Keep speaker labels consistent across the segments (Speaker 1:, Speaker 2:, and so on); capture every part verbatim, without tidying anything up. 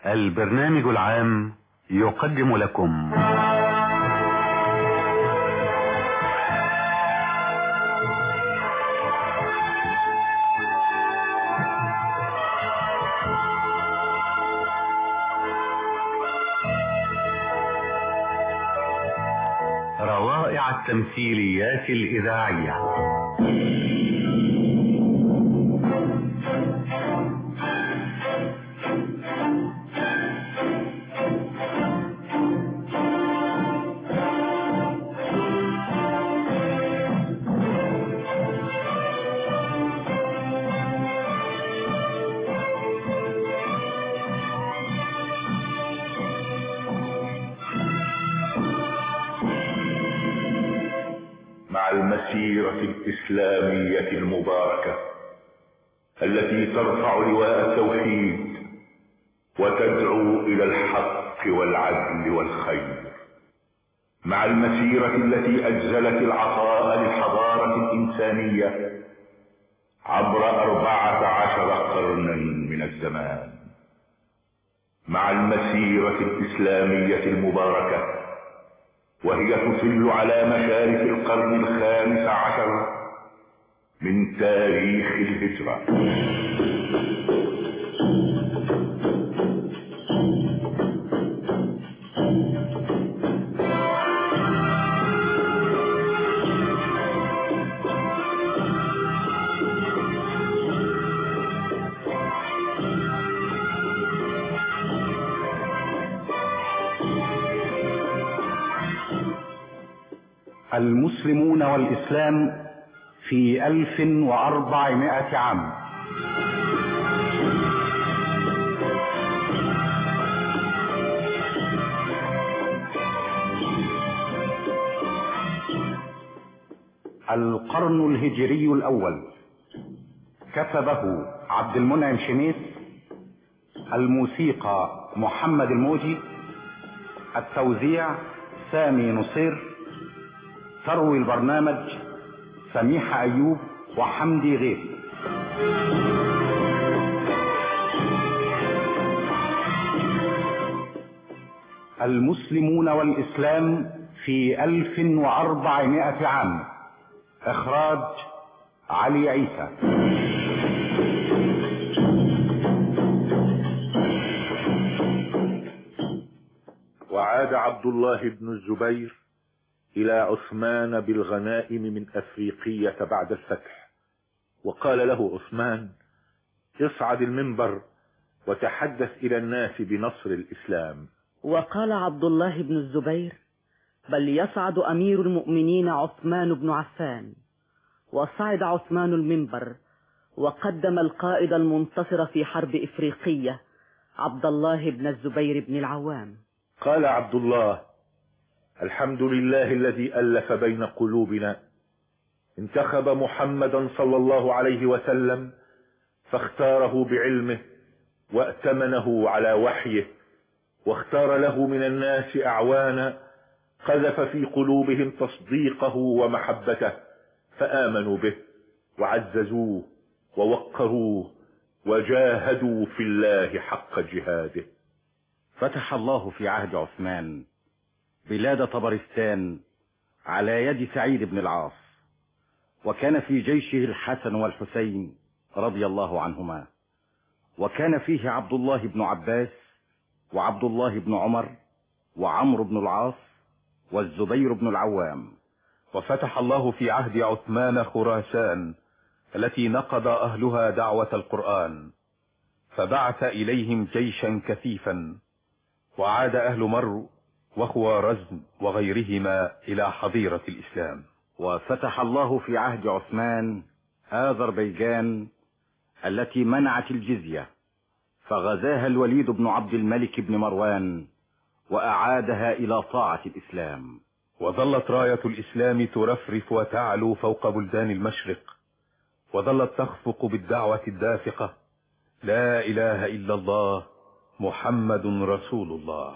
Speaker 1: البرنامج العام يقدم لكم روائع التمثيليات الإذاعية.
Speaker 2: مع المسيرة الإسلامية المباركة التي ترفع لواء التوحيد وتدعو إلى الحق والعدل والخير، مع المسيرة التي أجزلت العطاء للحضارة الإنسانية عبر أربعة عشر قرنا من الزمان، مع المسيرة الإسلامية المباركة وهي تطل على مشارف القرن الخامس عشر من تاريخ الهجرة.
Speaker 1: المسلمون والإسلام في ألف وأربعمائة عام. القرن الهجري الأول، كتبه عبد المنعم شميس، الموسيقى محمد الموجي، التوزيع سامي نصير، تروي البرنامج سميحة أيوب وحمدي غيث. المسلمون والإسلام في ألف وأربعمائة عام، إخراج علي عيسى.
Speaker 2: وعاد عبد الله بن الزبير إلى عثمان بالغنائم من أفريقية بعد الفتح، وقال له عثمان: اصعد المنبر وتحدث إلى الناس بنصر الإسلام.
Speaker 3: وقال عبد الله بن الزبير: بل يصعد أمير المؤمنين عثمان بن عفان. وصعد عثمان المنبر وقدم القائد المنتصر في حرب إفريقية عبد الله بن الزبير بن العوام.
Speaker 2: قال عبد الله: الحمد لله الذي ألف بين قلوبنا، انتخب محمدا صلى الله عليه وسلم فاختاره بعلمه وأتمنه على وحيه، واختار له من الناس أعوانا قذف في قلوبهم تصديقه ومحبته، فآمنوا به وعززوه ووقروه وجاهدوا في الله حق جهاده.
Speaker 1: فتح الله في عهد عثمان بلاد طبرستان على يد سعيد بن العاص، وكان في جيشه الحسن والحسين رضي الله عنهما، وكان فيه عبد الله بن عباس وعبد الله بن عمر وعمرو بن العاص والزبير بن العوام.
Speaker 4: وفتح الله في عهد عثمان خراسان التي نقض أهلها دعوة القرآن، فبعث إليهم جيشا كثيفا، وعاد أهل مرو وخوارزم وغيرهما إلى حظيرة الإسلام.
Speaker 1: وفتح الله في عهد عثمان آذربيجان التي منعت الجزية، فغزاها الوليد بن عبد الملك بن مروان وأعادها إلى طاعة الإسلام.
Speaker 4: وظلت راية الإسلام ترفرف وتعلو فوق بلدان المشرق، وظلت تخفق بالدعوة الدافقة: لا إله إلا الله محمد رسول الله.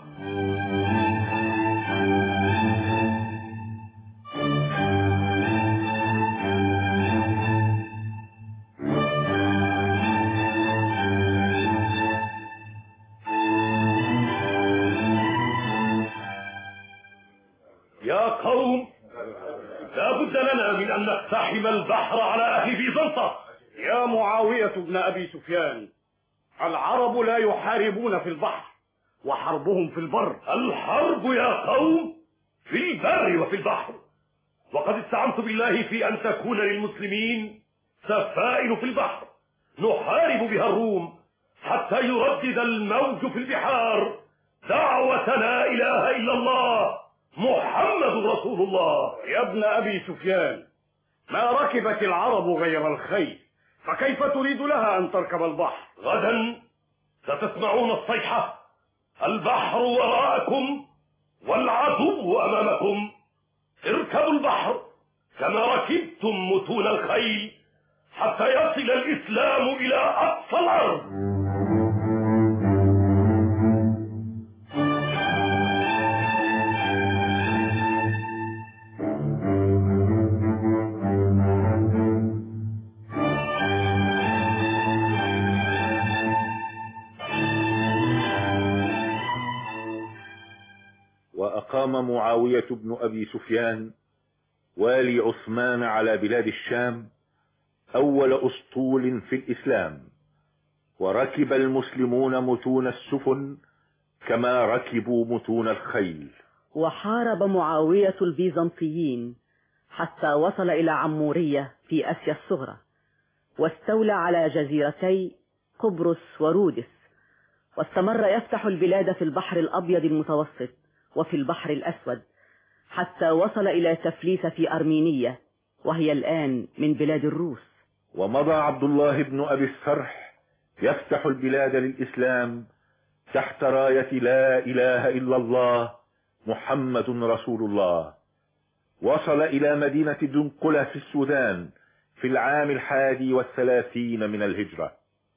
Speaker 5: قوم، لا بد لنا من أن نقتحم البحر على أهل بيزنطة.
Speaker 6: يا معاوية بن أبي سفيان، العرب لا يحاربون في البحر، وحربهم في البر.
Speaker 5: الحرب يا قوم في البر وفي البحر، وقد استعنت بالله في أن تكون للمسلمين سفائن في البحر نحارب بها الروم حتى يردد الموج في البحار دعوة لا إله إلا الله محمد رسول الله.
Speaker 6: يا ابن أبي سفيان، ما ركبت العرب غير الخيل، فكيف تريد لها أن تركب البحر؟
Speaker 5: غدا ستسمعون الصيحة، البحر وراءكم والعدو أمامكم، اركبوا البحر كما ركبتم متون الخيل حتى يصل الإسلام إلى أقصى الأرض.
Speaker 2: وأقام معاوية بن أبي سفيان والي عثمان على بلاد الشام أول أسطول في الإسلام، وركب المسلمون متون السفن كما ركبوا متون الخيل.
Speaker 3: وحارب معاوية البيزنطيين حتى وصل إلى عمورية في آسيا الصغرى، واستولى على جزيرتي قبرص ورودس، واستمر يفتح البلاد في البحر الأبيض المتوسط وفي البحر الأسود حتى وصل إلى تفليس في أرمينية، وهي الآن من بلاد الروس.
Speaker 2: ومضى عبد الله بن أبي السرح يفتح البلاد للإسلام تحت راية لا إله إلا الله محمد رسول الله. وصل إلى مدينة دنقلة في السودان في العام الحادي والثلاثين من الهجرة.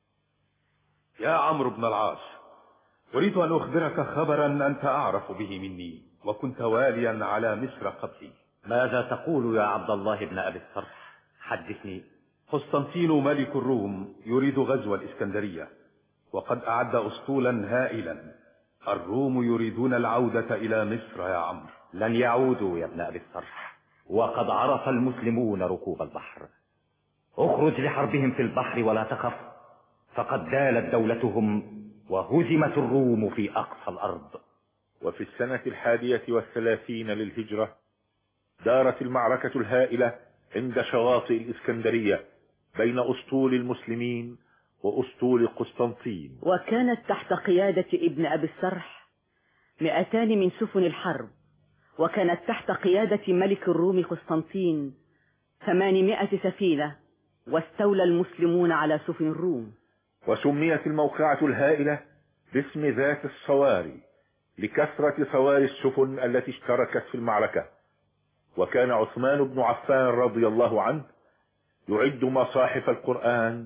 Speaker 4: يا عمرو بن العاص، أريد أن أخبرك خبرا أنت أعرف به مني، وكنت واليا على مصر قبلي.
Speaker 1: ماذا تقول يا عبد الله بن أبي السرح؟ حدثني.
Speaker 4: قسطنطين ملك الروم يريد غزو الإسكندرية، وقد أعد أسطولا هائلا. الروم يريدون العودة إلى مصر يا عمرو.
Speaker 1: لن يعودوا يا ابن أبي السرح، وقد عرف المسلمون ركوب البحر. اخرج لحربهم في البحر ولا تخف، فقد دالت دولتهم وهزمت الروم في أقصى الأرض.
Speaker 2: وفي السنة الحادية والثلاثين للهجرة دارت المعركة الهائلة عند شواطئ الإسكندرية بين أسطول المسلمين وأسطول قسطنطين.
Speaker 3: وكانت تحت قيادة ابن أبي السرح مئتان من سفن الحرب، وكانت تحت قيادة ملك الروم قسطنطين ثمانمائة سفينة، واستولى المسلمون على سفن الروم.
Speaker 2: وسميت الموقعة الهائلة باسم ذات الصواري لكثرة صواري السفن التي اشتركت في المعركة. وكان عثمان بن عفان رضي الله عنه يعد مصاحف القرآن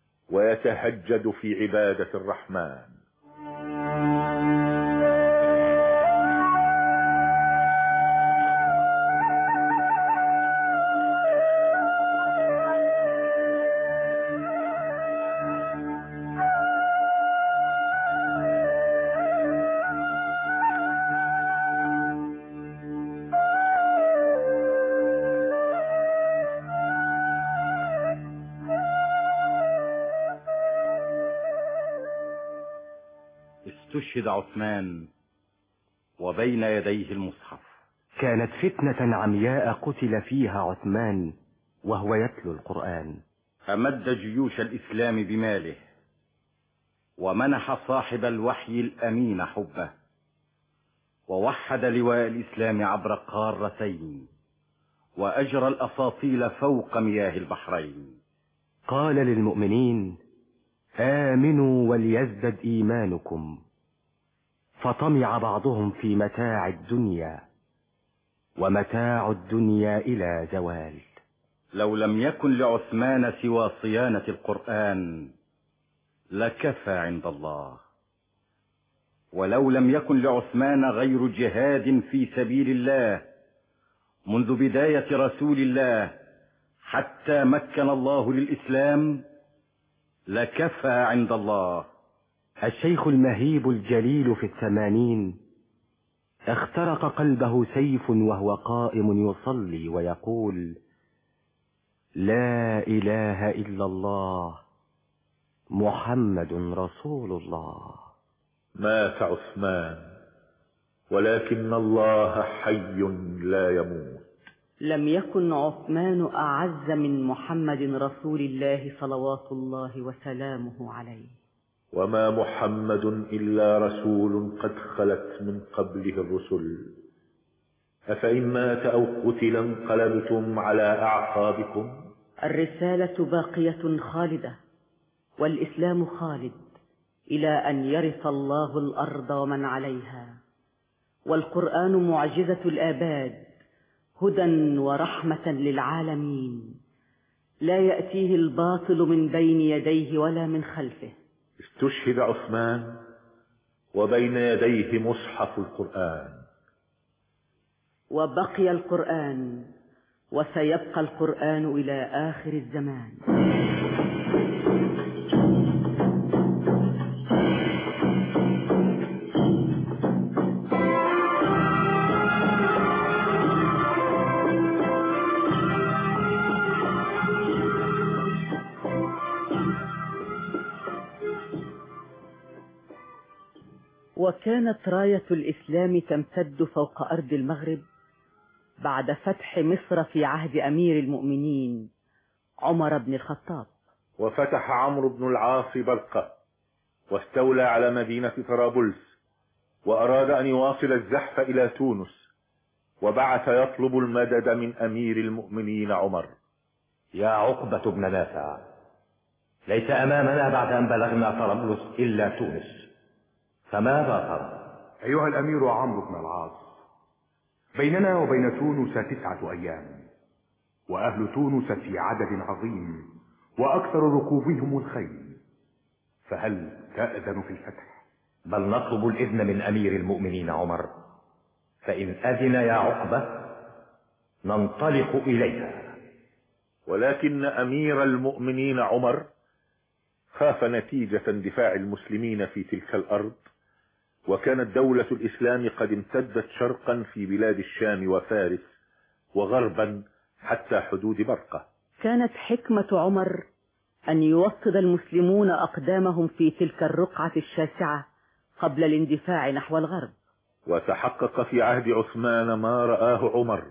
Speaker 2: ويتهجد في عبادة الرحمن.
Speaker 1: استشهد عثمان وبين يديه المصحف.
Speaker 7: كانت فتنة عمياء قتل فيها عثمان وهو يتلو القرآن.
Speaker 1: أمد جيوش الإسلام بماله، ومنح صاحب الوحي الأمين حبه، ووحد لواء الإسلام عبر قارتين، وأجرى الأساطيل فوق مياه البحرين.
Speaker 7: قال للمؤمنين: آمنوا وليزدد إيمانكم، فطمع بعضهم في متاع الدنيا، ومتاع الدنيا إلى زوال.
Speaker 1: لو لم يكن لعثمان سوى صيانة القرآن لكفى عند الله، ولو لم يكن لعثمان غير جهاد في سبيل الله منذ بداية رسول الله حتى مكن الله للإسلام لكفى عند الله.
Speaker 7: الشيخ المهيب الجليل في الثمانين اخترق قلبه سيف وهو قائم يصلي ويقول: لا إله إلا الله محمد رسول الله.
Speaker 2: مات عثمان، ولكن الله حي لا يموت.
Speaker 3: لم يكن عثمان أعز من محمد رسول الله صلوات الله وسلامه عليه.
Speaker 2: وما محمد إلا رسول قد خلت من قبله الرسل، أفإن مات أو قتل انقلبتم على أعقابكم.
Speaker 3: الرسالة باقية خالدة، والإسلام خالد إلى أن يرث الله الأرض ومن عليها، والقرآن معجزة الآباد هدى ورحمة للعالمين، لا يأتيه الباطل من بين يديه ولا من خلفه.
Speaker 2: استشهد عثمان وبين يديه مصحف القرآن.
Speaker 3: وبقي القرآن، وسيبقى القرآن إلى آخر الزمان. وكانت راية الإسلام تمتد فوق أرض المغرب بعد فتح مصر في عهد أمير المؤمنين عمر بن الخطاب.
Speaker 2: وفتح عمرو بن العاص برقة، واستولى على مدينة طرابلس، وأراد أن يواصل الزحف إلى تونس، وبعث يطلب المدد من أمير المؤمنين عمر.
Speaker 8: يا عقبة بن نافع، ليس أمامنا بعد أن بلغنا طرابلس إلا تونس، فماذا ترى؟
Speaker 9: أيها الأمير عمرو بن العاص، بيننا وبين تونس تسعة أيام، وأهل تونس في عدد عظيم، وأكثر ركوبهم الخيل، فهل تأذن في الفتح؟
Speaker 8: بل نطلب الإذن من أمير المؤمنين عمر، فإن أذن يا عقبة ننطلق إليها.
Speaker 2: ولكن أمير المؤمنين عمر خاف نتيجة اندفاع المسلمين في تلك الأرض، وكانت دولة الإسلام قد امتدت شرقا في بلاد الشام وفارس، وغربا حتى حدود برقة.
Speaker 3: كانت حكمة عمر أن يوطد المسلمون أقدامهم في تلك الرقعة الشاسعة قبل الاندفاع نحو الغرب.
Speaker 2: وتحقق في عهد عثمان ما رآه عمر،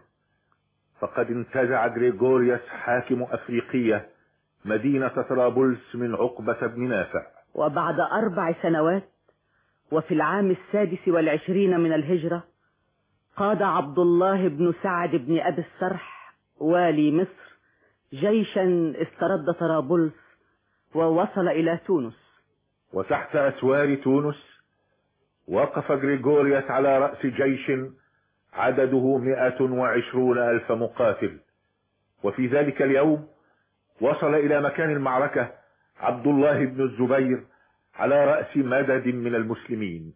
Speaker 2: فقد انتزع غريغوريوس حاكم أفريقية مدينة طرابلس من عقبة بن نافع.
Speaker 3: وبعد أربع سنوات وفي العام السادس والعشرين من الهجرة قاد عبد الله بن سعد بن أبي السرح والي مصر جيشا استرد طرابلس ووصل إلى تونس.
Speaker 2: وتحت أسوار تونس وقف غريغوريوس على رأس جيش عدده مئة وعشرون ألف مقاتل، وفي ذلك اليوم وصل إلى مكان المعركة عبد الله بن الزبير على رأس مدد من المسلمين.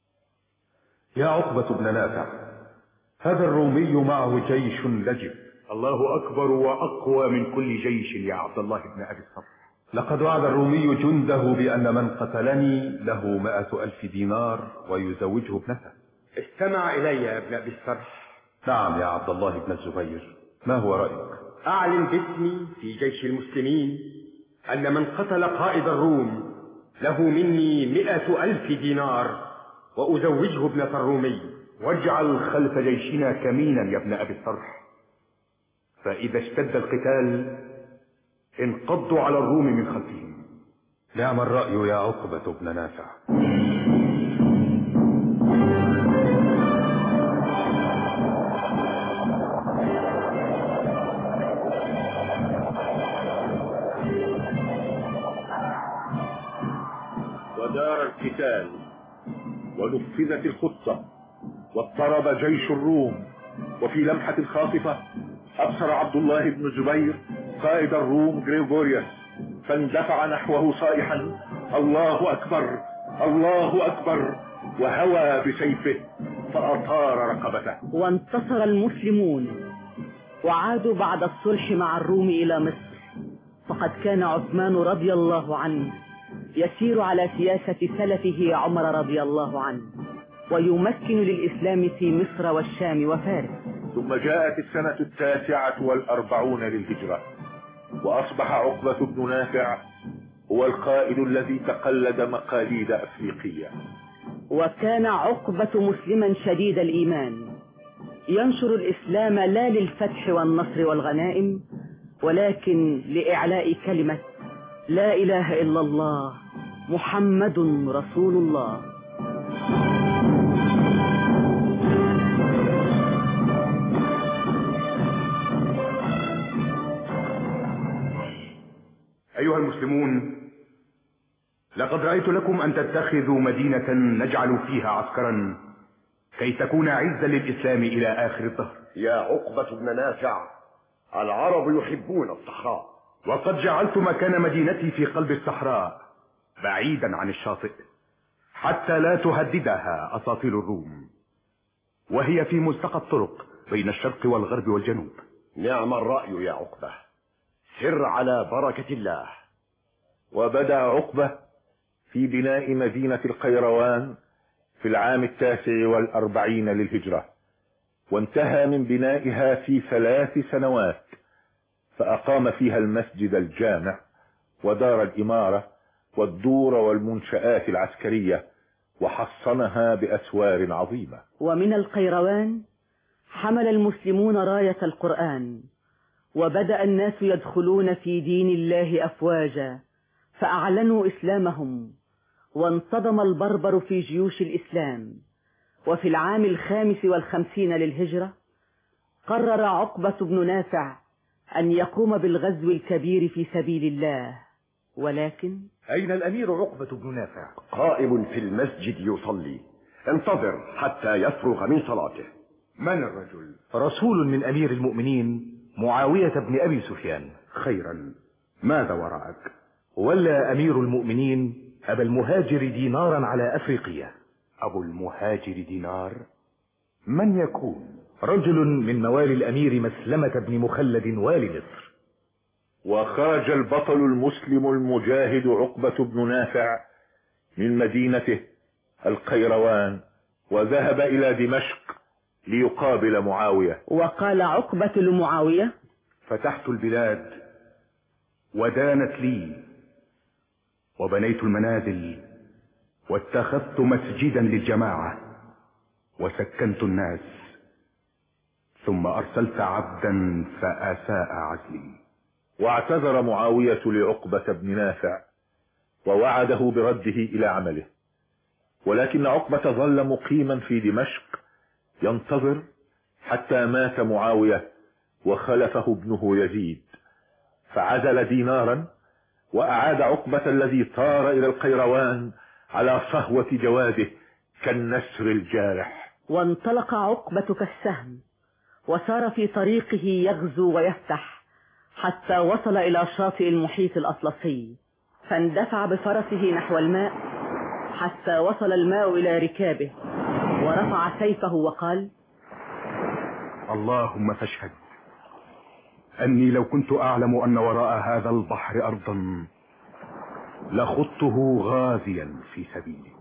Speaker 9: يا عقبة بن نافع، هذا الرومي معه جيش لجب.
Speaker 6: الله أكبر وأقوى من كل جيش يا عبد الله بن أبي السرح.
Speaker 4: لقد وعد الرومي جنده بأن من قتلني له مائة ألف دينار ويزوجه ابنته.
Speaker 10: استمع إلي يا ابن أبي السرح.
Speaker 4: نعم يا عبد الله بن الزبير، ما هو رأيك؟
Speaker 10: أعلن باسمي في جيش المسلمين أن من قتل قائد الروم له مني مئة ألف دينار وأزوجه ابنة الرومي.
Speaker 9: واجعل خلف جيشنا كمينا يا ابن أبي السرح، فإذا اشتد القتال انقضوا على الروم من خلفهم.
Speaker 4: نعم الرأي يا عقبة بن نافع.
Speaker 2: ودار القتال ونفذت الخطة واضطرب جيش الروم، وفي لمحة خاطفة أبصر عبد الله بن الزبير قائد الروم غريغوريوس، فاندفع نحوه صائحا: الله أكبر الله أكبر، وهوى بسيفه فأطار رقبته.
Speaker 3: وانتصر المسلمون وعادوا بعد الصلح مع الروم إلى مصر، فقد كان عثمان رضي الله عنه يسير على سياسة سلفه عمر رضي الله عنه. ويمكن للإسلام في مصر والشام وفارس.
Speaker 2: ثم جاءت السنة التاسعة والأربعون للهجرة، وأصبح عقبة بن نافع هو القائد الذي تقلد مقاليد أفريقية.
Speaker 3: وكان عقبة مسلما شديد الإيمان، ينشر الإسلام لا للفتح والنصر والغنائم، ولكن لإعلاء كلمة لا إله إلا الله محمد رسول الله.
Speaker 9: أيها المسلمون، لقد رأيت لكم أن تتخذوا مدينة نجعل فيها عسكرا كي تكون عزا للإسلام إلى آخر الدهر.
Speaker 11: يا عقبة بن نافع، العرب يحبون الصحراء،
Speaker 9: وقد جعلت مكان مدينتي في قلب الصحراء بعيدا عن الشاطئ حتى لا تهددها أساطيل الروم، وهي في ملتقى الطرق بين الشرق والغرب والجنوب.
Speaker 11: نعم الرأي يا عقبة، سر على بركة الله.
Speaker 2: وبدأ عقبة في بناء مدينة القيروان في العام التاسع والأربعين للهجرة، وانتهى من بنائها في ثلاث سنوات، فأقام فيها المسجد الجامع ودار الإمارة والدور والمنشآت العسكرية، وحصنها بأسوار عظيمة.
Speaker 3: ومن القيروان حمل المسلمون راية القرآن، وبدأ الناس يدخلون في دين الله أفواجا، فأعلنوا إسلامهم، وانتظم البربر في جيوش الإسلام. وفي العام الخامس والخمسين للهجرة قرر عقبة بن نافع أن يقوم بالغزو الكبير في سبيل الله. ولكن
Speaker 11: أين الأمير عقبة بن نافع؟ قائم في المسجد يصلي، انتظر حتى يفرغ من صلاته.
Speaker 9: من الرجل؟
Speaker 12: رسول من أمير المؤمنين معاوية بن أبي سفيان.
Speaker 9: خيرا، ماذا وراءك؟
Speaker 12: ولى أمير المؤمنين أبا المهاجر دينارا على أفريقيا.
Speaker 9: أبو المهاجر دينار؟ من يكون؟
Speaker 12: رجل من موالي الأمير مسلمة بن مخلد والي مصر.
Speaker 2: وخرج البطل المسلم المجاهد عقبة بن نافع من مدينته القيروان، وذهب إلى دمشق ليقابل معاوية.
Speaker 3: وقال عقبة لمعاوية:
Speaker 9: فتحت البلاد ودانت لي، وبنيت المنازل، واتخذت مسجدا للجماعة، وسكنت الناس، ثم أرسلت عبدا فأساء عزلي.
Speaker 2: واعتذر معاوية لعقبة بن نافع ووعده برده إلى عمله، ولكن عقبة ظل مقيما في دمشق ينتظر حتى مات معاوية وخلفه ابنه يزيد، فعزل دينارا وأعاد عقبة الذي طار إلى القيروان على صهوة جواده كالنسر الجارح.
Speaker 3: وانطلق عقبة كالسهم، وسار في طريقه يغزو ويفتح حتى وصل إلى شاطئ المحيط الأطلسي، فاندفع بفرسه نحو الماء حتى وصل الماء إلى ركابه، ورفع سيفه وقال:
Speaker 9: اللهم فاشهد أني لو كنت أعلم أن وراء هذا البحر أرضا لخضته غازيا في سبيلك.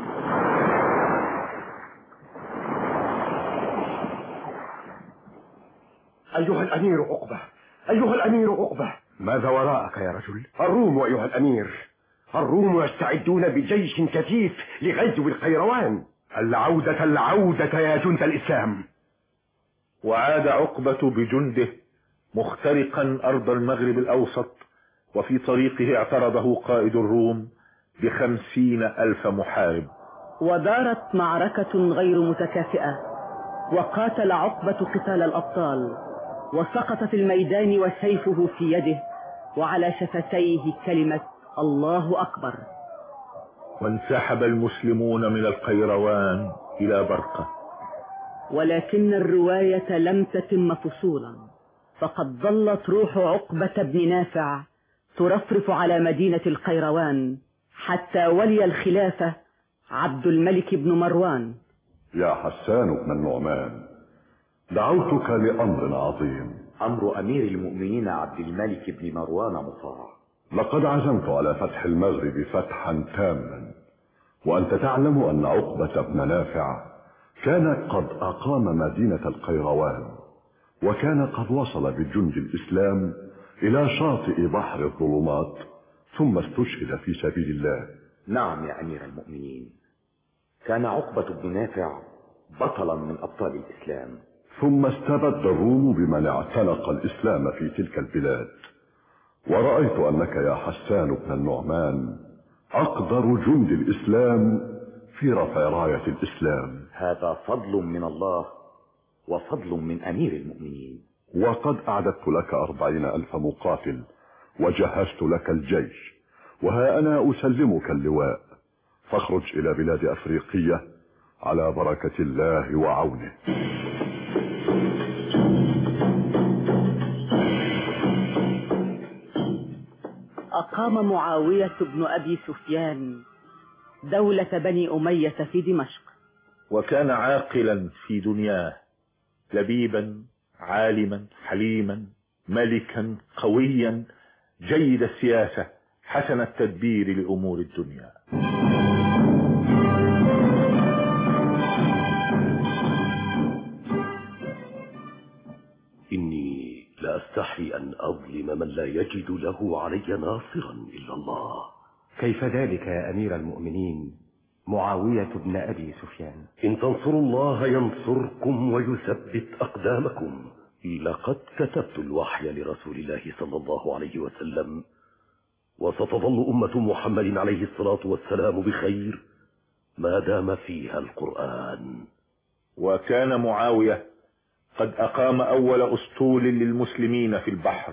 Speaker 11: أيها الأمير عقبة، أيها الأمير عقبة.
Speaker 9: ماذا وراءك يا رجل؟
Speaker 11: الروم أيها الأمير، الروم يستعدون بجيش كثيف لغزو القيروان.
Speaker 9: العودة العودة يا جند الإسلام.
Speaker 2: وعاد عقبة بجنده مخترقا أرض المغرب الأوسط، وفي طريقه اعترضه قائد الروم بخمسين ألف محارب.
Speaker 3: ودارت معركة غير متكافئة، وقاتل عقبة قتال الأبطال، وسقط في الميدان وسيفه في يده، وعلى شفتيه كلمة الله أكبر.
Speaker 2: وانسحب المسلمون من القيروان إلى برقة.
Speaker 3: ولكن الرواية لم تتم فصولا، فقد ظلت روح عقبة بن نافع ترفرف على مدينة القيروان حتى ولي الخلافة عبد الملك بن مروان.
Speaker 13: يا حسان بن النعمان، دعوتك لأمر عظيم.
Speaker 8: أمر أمير المؤمنين عبد الملك بن مروان مطاع.
Speaker 13: لقد عزمت على فتح المغرب فتحا تاما، وأنت تعلم أن عقبة بن نافع كان قد أقام مدينة القيروان، وكان قد وصل بجند الإسلام إلى شاطئ بحر الظلمات، ثم استشهد في سبيل الله.
Speaker 14: نعم يا أمير المؤمنين، كان عقبة بن نافع بطلا من أبطال الإسلام.
Speaker 13: ثم استبد الروم بمن اعتنق الإسلام في تلك البلاد، ورأيت أنك يا حسان بن النعمان أقدر جند الإسلام في رفع راية الإسلام.
Speaker 14: هذا فضل من الله وفضل من أمير المؤمنين.
Speaker 13: وقد أعددت لك أربعين ألف مقاتل وجهزت لك الجيش، وها أنا أسلمك اللواء، فاخرج إلى بلاد أفريقية على بركة الله وعونه.
Speaker 3: أقام معاوية بن أبي سفيان دولة بني أمية في دمشق،
Speaker 2: وكان عاقلا في دنياه، لبيبا عالما حليما ملكا قويا جيد السياسة حسن التدبير لأمور الدنيا.
Speaker 5: إني لا أستحي أن أظلم من لا يجد له علي ناصرا إلا الله.
Speaker 7: كيف ذلك يا أمير المؤمنين معاوية بن أبي سفيان؟
Speaker 5: إن تنصروا الله ينصركم ويثبت أقدامكم. لقد كتبت الوحي لرسول الله صلى الله عليه وسلم، وستظل أمة محمد عليه الصلاة والسلام بخير ما دام فيها القرآن.
Speaker 2: وكان معاوية قد أقام أول أسطول للمسلمين في البحر،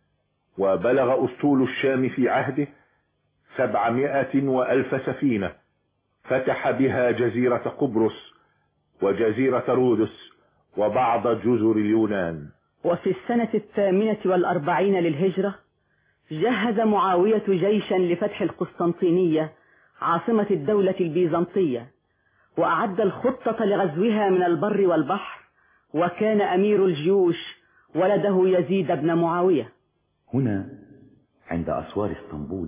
Speaker 2: وبلغ أسطول الشام في عهده سبعمائة وألف سفينة، فتح بها جزيرة قبرص وجزيرة رودس وبعض جزر اليونان.
Speaker 3: وفي السنة الثامنة والأربعين للهجرة جهز معاوية جيشا لفتح القسطنطينية عاصمة الدولة البيزنطية، وأعد الخطة لغزوها من البر والبحر، وكان أمير الجيوش ولده يزيد بن معاوية.
Speaker 14: هنا عند أسوار اسطنبول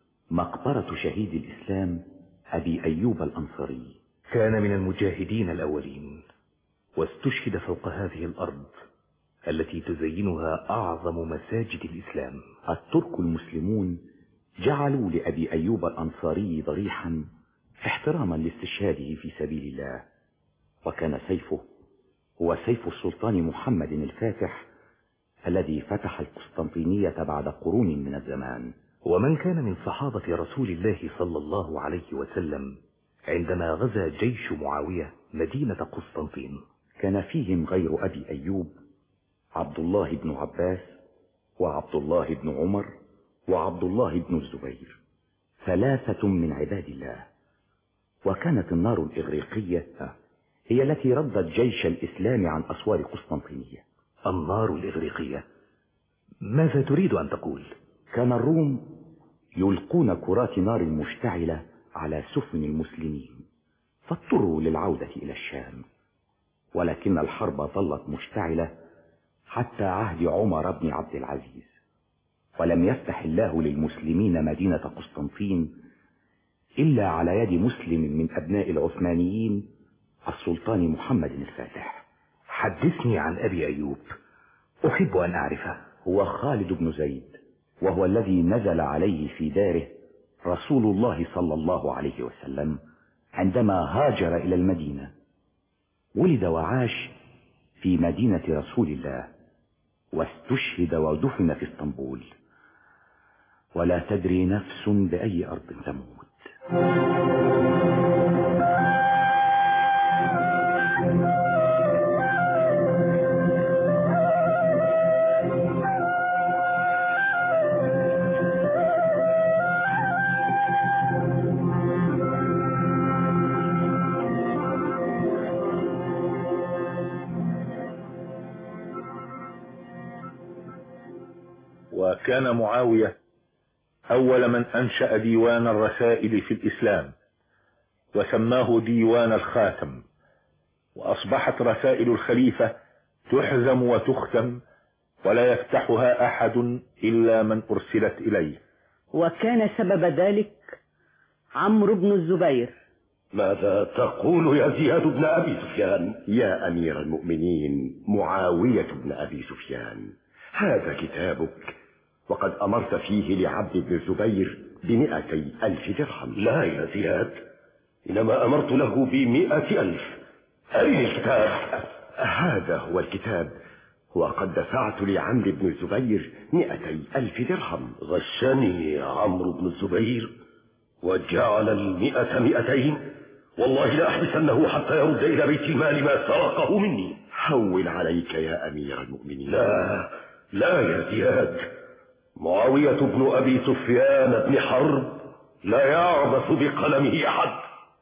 Speaker 14: مقبرة شهيد الإسلام أبي أيوب الأنصاري،
Speaker 12: كان من المجاهدين الأولين، واستشهد فوق هذه الأرض التي تزينها أعظم مساجد الإسلام.
Speaker 14: الترك المسلمون جعلوا لأبي أيوب الأنصاري ضريحا احتراما لاستشهاده في سبيل الله، وكان سيفه هو سيف السلطان محمد الفاتح الذي فتح القسطنطينية بعد قرون من الزمان.
Speaker 12: ومن كان من صحابة رسول الله صلى الله عليه وسلم عندما غزا جيش معاوية مدينة قسطنطين؟
Speaker 14: كان فيهم غير أبي أيوب عبد الله بن عباس وعبد الله بن عمر وعبد الله بن الزبير، ثلاثة من عباد الله. وكانت النار الإغريقية هي التي ردت جيش الإسلام عن أسوار قسطنطينية.
Speaker 12: النار الإغريقية؟ ماذا تريد أن تقول؟
Speaker 14: كان الروم يلقون كرات نار مشتعلة على سفن المسلمين، فاضطروا للعودة إلى الشام، ولكن الحرب ظلت مشتعلة حتى عهد عمر بن عبد العزيز، ولم يفتح الله للمسلمين مدينة قسطنطين إلا على يد مسلم من أبناء العثمانيين السلطان محمد الفاتح.
Speaker 12: حدثني عن أبي أيوب، أحب أن أعرفه.
Speaker 14: هو خالد بن زيد، وهو الذي نزل عليه في داره رسول الله صلى الله عليه وسلم عندما هاجر إلى المدينة. ولد وعاش في مدينة رسول الله، واستشهد ودفن في اسطنبول، ولا تدري نفس بأي أرض تموت.
Speaker 2: وكان معاوية أول من أنشأ ديوان الرسائل في الإسلام، وسماه ديوان الخاتم، وأصبحت رسائل الخليفة تحزم وتختم ولا يفتحها أحد إلا من أرسلت إليه.
Speaker 3: وكان سبب ذلك عمرو بن الزبير.
Speaker 5: ماذا تقول يا زياد بن أبي سفيان؟
Speaker 11: يا أمير المؤمنين معاوية بن أبي سفيان، هذا كتابك، وقد أمرت فيه لعبد بن الزبير بمئتي ألف درهم.
Speaker 5: لا يا زياد، إنما أمرت له بمئة ألف. أين الكتاب؟
Speaker 11: هذا هو الكتاب، وقد دفعت لعمرو بن الزبير مئتي ألف درهم.
Speaker 5: غشني عمرو بن الزبير وجعل المئة مئتين، والله لا أحبسنه حتى يرد إلى بيت المال ما سرقه مني.
Speaker 11: هول عليك يا أمير المؤمنين.
Speaker 5: لا لا يا زياد، معاوية بن أبي سفيان بن حرب لا يعبث بقلمه أحد.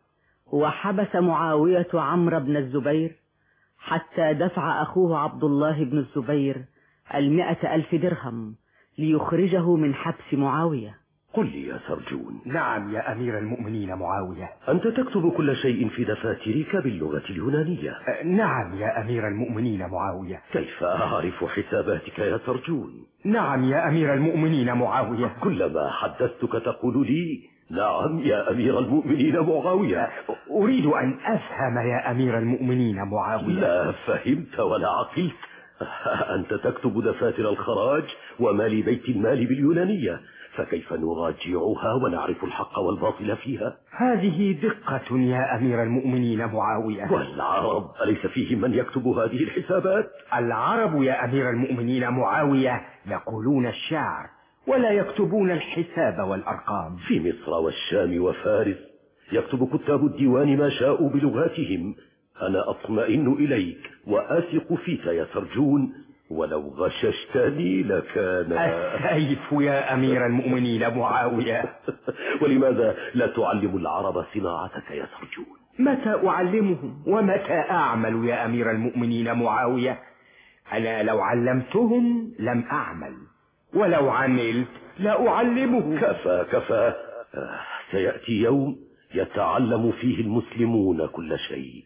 Speaker 3: وحبس معاوية عمرو بن الزبير حتى دفع أخوه عبد الله بن الزبير المئة ألف درهم ليخرجه من حبس معاوية.
Speaker 5: قل لي يا سرجون.
Speaker 7: نعم يا أمير المؤمنين معاوية.
Speaker 5: أنت تكتب كل شيء في دفاترك باللغة اليونانية؟
Speaker 7: نعم يا أمير المؤمنين معاوية.
Speaker 5: كيف أعرف حساباتك يا سرجون؟
Speaker 7: نعم يا أمير المؤمنين معاوية.
Speaker 5: كلما حدثتك تقول لي نعم يا أمير المؤمنين معاوية.
Speaker 7: أريد أن أفهم يا أمير المؤمنين معاوية.
Speaker 5: لا فهمت ولا عقلت. أنت تكتب دفاتر الخراج ومال بيت المال باليونانية، فكيف نراجعها ونعرف الحق والباطل فيها؟
Speaker 7: هذه دقة يا أمير المؤمنين معاوية.
Speaker 5: والعرب أليس فيهم من يكتب هذه الحسابات؟
Speaker 7: العرب يا أمير المؤمنين معاوية يقولون الشعر ولا يكتبون الحساب والأرقام.
Speaker 5: في مصر والشام وفارس يكتب كتاب الديوان ما شاءوا بلغاتهم. أنا أطمئن إليك وأثق فيك يا سرجون، ولو غششتني لكان
Speaker 7: السيف يا أمير المؤمنين معاوية.
Speaker 5: ولماذا لا تعلم العرب صناعتك يا سرجون؟
Speaker 7: متى أعلمهم ومتى أعمل يا أمير المؤمنين معاوية؟ أنا لو علمتهم لم أعمل، ولو عملت لا أعلمهم.
Speaker 5: كفى كفى، سيأتي يوم يتعلم فيه المسلمون كل شيء.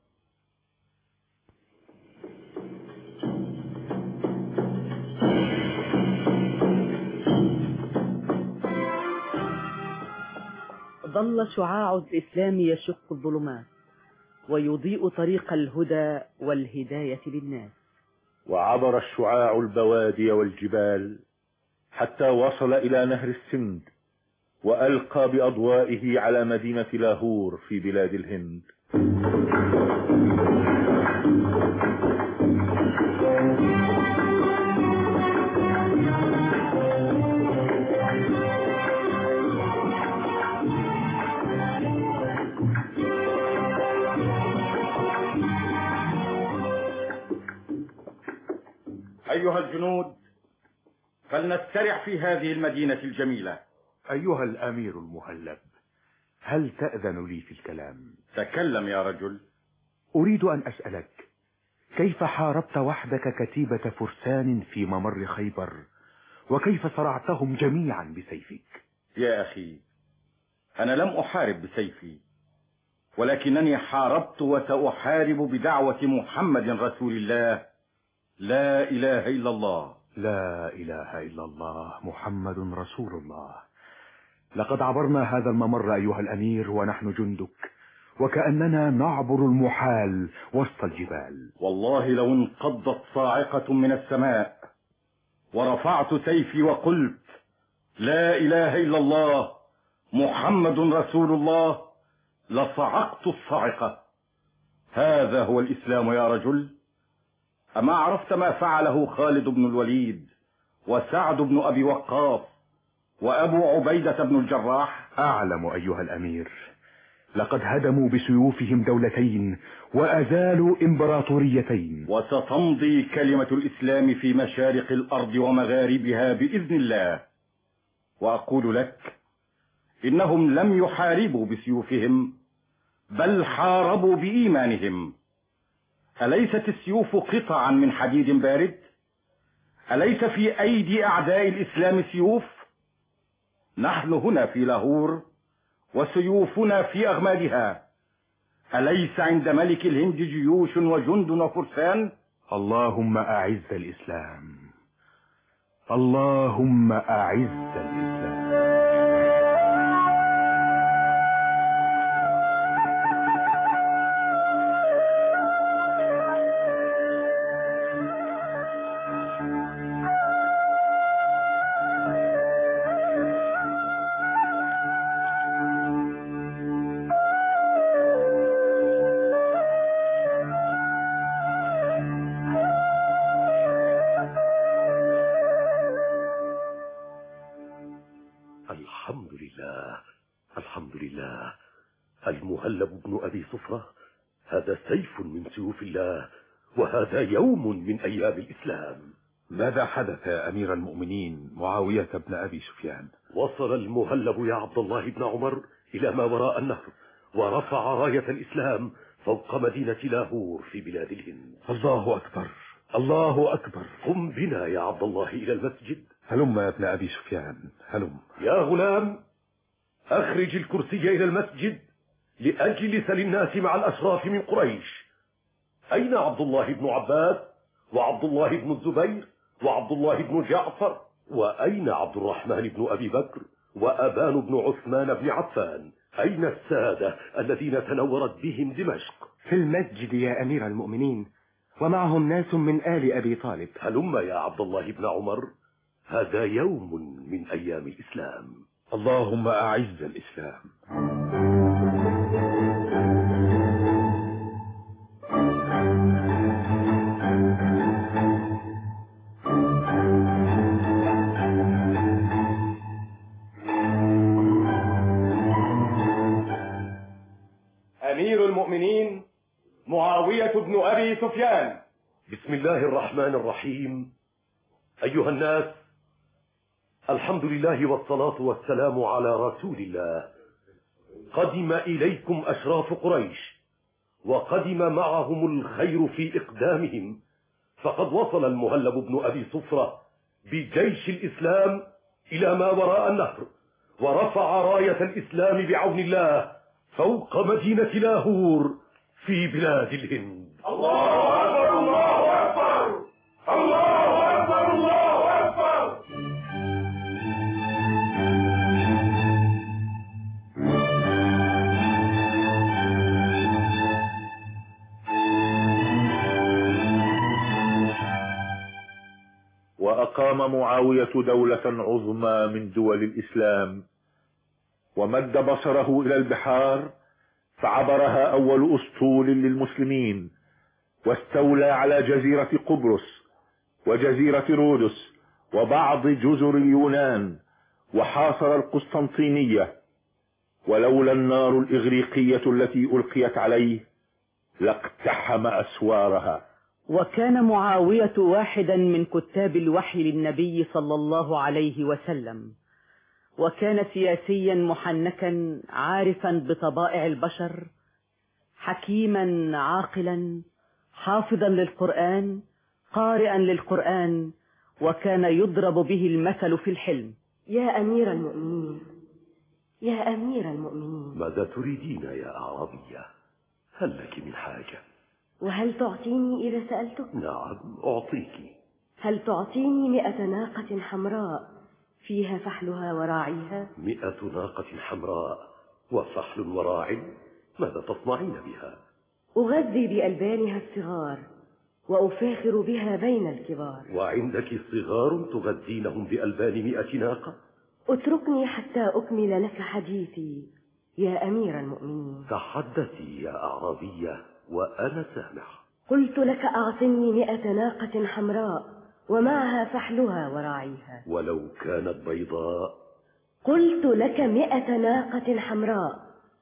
Speaker 3: ظل شعاع الإسلام يشق الظلمات ويضيء طريق الهدى والهداية للناس.
Speaker 2: وعبر الشعاع البوادي والجبال حتى وصل إلى نهر السند، وألقى بأضوائه على مدينة لاهور في بلاد الهند.
Speaker 1: أيها الجنود، فلنسترح في هذه المدينة الجميلة.
Speaker 9: أيها الأمير المهلب، هل تأذن لي في الكلام؟
Speaker 1: تكلم يا رجل.
Speaker 9: أريد أن أسألك، كيف حاربت وحدك كتيبة فرسان في ممر خيبر، وكيف صرعتهم جميعا بسيفك؟
Speaker 1: يا أخي، أنا لم أحارب بسيفي، ولكنني حاربت وسأحارب بدعوة محمد رسول الله. لا إله إلا الله.
Speaker 9: لا إله إلا الله محمد رسول الله. لقد عبرنا هذا الممر أيها الأمير ونحن جندك، وكأننا نعبر المحال وسط الجبال.
Speaker 1: والله لو انقضت صاعقة من السماء ورفعت سيفي وقلت لا إله إلا الله محمد رسول الله لصعقت الصاعقة. هذا هو الإسلام يا رجل. أما عرفت ما فعله خالد بن الوليد وسعد بن أبي وقاص وأبو عبيدة بن الجراح؟
Speaker 9: أعلم أيها الأمير، لقد هدموا بسيوفهم دولتين وأزالوا إمبراطوريتين.
Speaker 1: وستمضي كلمة الإسلام في مشارق الأرض ومغاربها بإذن الله. وأقول لك إنهم لم يحاربوا بسيوفهم، بل حاربوا بإيمانهم. أليست السيوف قطعا من حديد بارد؟ أليس في أيدي أعداء الإسلام سيوف؟ نحن هنا في لاهور وسيوفنا في أغمادها. أليس عند ملك الهند جيوش وجند وفرسان؟
Speaker 9: اللهم أعز الإسلام، اللهم أعز الإسلام.
Speaker 5: الله. المهلب بن أبي صفرة هذا سيف من سيوف الله، وهذا يوم من أيام الإسلام.
Speaker 4: ماذا حدث يا أمير المؤمنين معاوية بن أبي سفيان؟
Speaker 5: وصل المهلب يا عبد الله بن عمر إلى ما وراء النهر، ورفع راية الإسلام فوق مدينة لاهور في بلاد الهند.
Speaker 4: الله أكبر، الله أكبر.
Speaker 5: قم بنا يا عبد الله إلى المسجد.
Speaker 4: هلم يا ابن أبي سفيان، هلم.
Speaker 5: يا غلام، أخرج الكرسي إلى المسجد لأجلس للناس مع الأشراف من قريش. أين عبد الله بن عباس وعبد الله بن الزبير وعبد الله بن جعفر؟ وأين عبد الرحمن بن أبي بكر وأبان بن عثمان بن عفان؟ أين السادة الذين تنورت بهم دمشق؟
Speaker 10: في المسجد يا أمير المؤمنين، ومعهم ناس من آل أبي طالب.
Speaker 5: هلم يا عبد الله بن عمر، هذا يوم من أيام الإسلام.
Speaker 4: اللهم أعز الإسلام.
Speaker 6: أمير المؤمنين معاوية بن أبي سفيان.
Speaker 5: بسم الله الرحمن الرحيم. أيها الناس، الحمد لله والصلاة والسلام على رسول الله. قدم إليكم أشراف قريش، وقدم معهم الخير في إقدامهم، فقد وصل المهلب بن أبي صفرة بجيش الإسلام إلى ما وراء النهر، ورفع راية الإسلام بعون الله فوق مدينة لاهور في بلاد الهند.
Speaker 2: الله أكبر، الله أكبر، الله أكبر، الله أكبر. وأقام معاوية دولة عظمى من دول الإسلام، ومد بصره إلى البحار فعبرها أول أسطول للمسلمين، واستولى على جزيرة قبرص وجزيرة رودس وبعض جزر اليونان، وحاصر القسطنطينية. ولولا النار الإغريقية التي ألقيت عليه لاقتحم أسوارها.
Speaker 3: وكان معاوية واحدا من كتاب الوحي للنبي صلى الله عليه وسلم، وكان سياسيا محنكا عارفا بطبائع البشر، حكيما عاقلا حافظا للقرآن قارئا للقرآن، وكان يضرب به المثل في الحلم.
Speaker 15: يا أمير المؤمنين، يا أمير المؤمنين،
Speaker 5: ماذا تريدين يا أعرابية؟ هل لك من حاجة؟
Speaker 15: وهل تعطيني إذا سألتك؟
Speaker 5: نعم أعطيك.
Speaker 15: هل تعطيني مئة ناقة حمراء فيها فحلها وراعيها؟
Speaker 5: مئة ناقة حمراء وفحل وراع؟ ماذا تصنعين بها؟
Speaker 15: أغذي بألبانها الصغار وأفاخر بها بين الكبار.
Speaker 5: وعندك صغار تغذينهم بألبان مئة ناقة؟
Speaker 15: اتركني حتى أكمل لك حديثي يا أمير المؤمنين.
Speaker 5: تحدثي يا أعرابية وأنا سامع.
Speaker 15: قلت لك أعطني مئة ناقة حمراء ومعها فحلها وراعيها.
Speaker 5: ولو كانت بيضاء؟
Speaker 15: قلت لك مئة ناقة حمراء.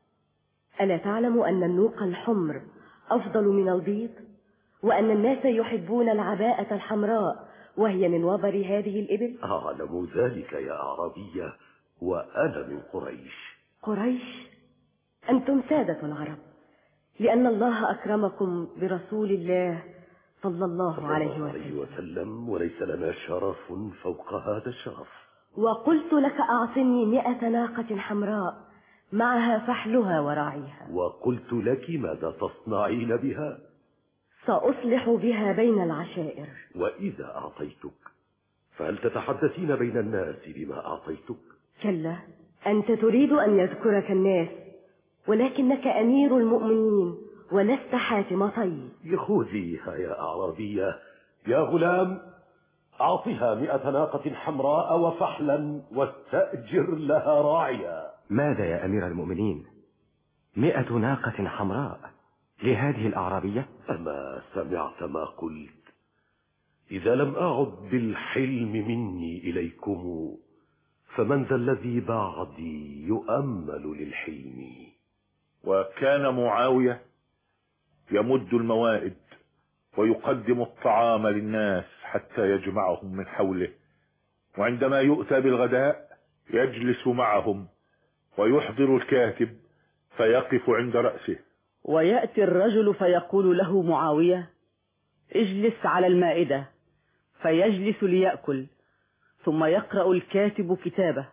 Speaker 15: ألا تعلم أن النوق الحمر أفضل من البيض، وأن الناس يحبون العباءة الحمراء وهي من وبر هذه الإبل؟
Speaker 5: أعلم ذلك يا أعرابية، وأنا من قريش.
Speaker 15: قريش؟ أنتم سادة العرب، لأن الله أكرمكم برسول الله صلى الله عليه وسلم.
Speaker 5: وسلم وليس لنا شرف فوق هذا الشرف.
Speaker 15: وقلت لك أعطني مئة ناقة حمراء معها فحلها وراعيها.
Speaker 5: وقلت لك ماذا تصنعين بها؟
Speaker 15: سأصلح بها بين العشائر.
Speaker 5: وإذا أعطيتك فهل تتحدثين بين الناس بما أعطيتك؟
Speaker 15: كلا، أنت تريد أن يذكرك الناس، ولكنك أمير المؤمنين ولست حاتم طي.
Speaker 5: خذيها يا أعرابية. يا غلام، أعطها مئة ناقة حمراء وفحلا واستأجر لها راعيا.
Speaker 10: ماذا يا أمير المؤمنين؟ مئة ناقة حمراء لهذه الأعرابية؟
Speaker 5: أما سمعت ما قلت؟ إذا لم أعد بالحلم مني إليكم
Speaker 16: فمن ذا الذي بعدي يؤمل للحلم.
Speaker 2: وكان معاوية يمد الموائد ويقدم الطعام للناس حتى يجمعهم من حوله، وعندما يؤتى بالغداء يجلس معهم ويحضر الكاتب فيقف عند رأسه.
Speaker 3: ويأتي الرجل فيقول له معاوية: اجلس على المائدة، فيجلس ليأكل، ثم يقرأ الكاتب كتابه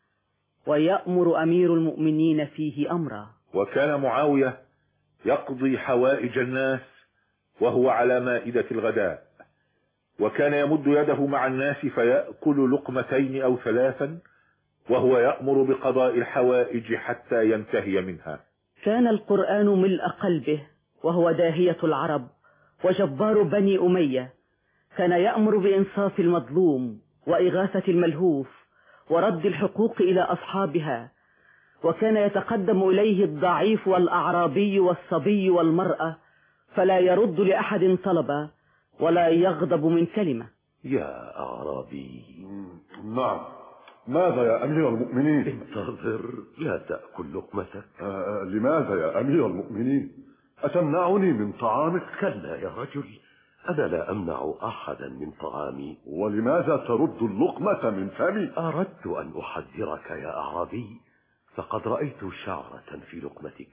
Speaker 3: ويأمر أمير المؤمنين فيه أمرا.
Speaker 2: وكان معاوية يقضي حوائج الناس وهو على مائدة الغداء، وكان يمد يده مع الناس فيأكل لقمتين أو ثلاثا وهو يأمر بقضاء الحوائج حتى ينتهي منها.
Speaker 3: كان القرآن ملء قلبه، وهو داهية العرب وجبار بني أمية. كان يأمر بإنصاف المظلوم وإغاثة الملهوف ورد الحقوق إلى أصحابها، وكان يتقدم إليه الضعيف والأعرابي والصبي والمرأة فلا يرد لأحد طلبا ولا يغضب من كلمة.
Speaker 16: يا أعرابي.
Speaker 13: نعم، ماذا يا أمير المؤمنين؟
Speaker 16: انتظر، لا تأكل لقمتك.
Speaker 13: آه لماذا يا أمير المؤمنين؟ أتمنعني من طعامك؟
Speaker 16: كلا يا رجل، أنا لا أمنع أحدا من طعامي.
Speaker 13: ولماذا ترد اللقمة من فمي؟
Speaker 16: أردت أن أحذرك يا أعرابي، فقد رأيت شعرة في لقمتك.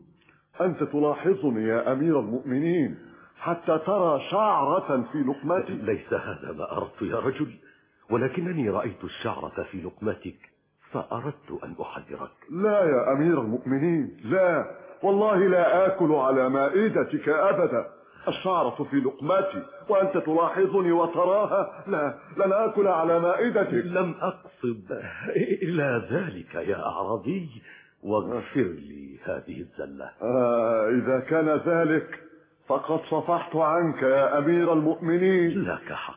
Speaker 13: أنت تلاحظني يا أمير المؤمنين حتى ترى شعرة في لقمتي؟
Speaker 16: ليس هذا ما أردت يا رجل، ولكنني رأيت الشعرة في لقمتك فأردت أن أحذرك.
Speaker 13: لا يا أمير المؤمنين، لا والله، لا آكل على مائدتك أبدا. الشعرة في لقمتي وأنت تلاحظني وتراها. لا، لن آكل على مائدتك.
Speaker 16: لم أقصد إلا ذلك يا أعرابي، واغفر لي هذه الزلة.
Speaker 13: آه إذا كان ذلك فقد صفحت عنك يا أمير المؤمنين.
Speaker 16: لك حق،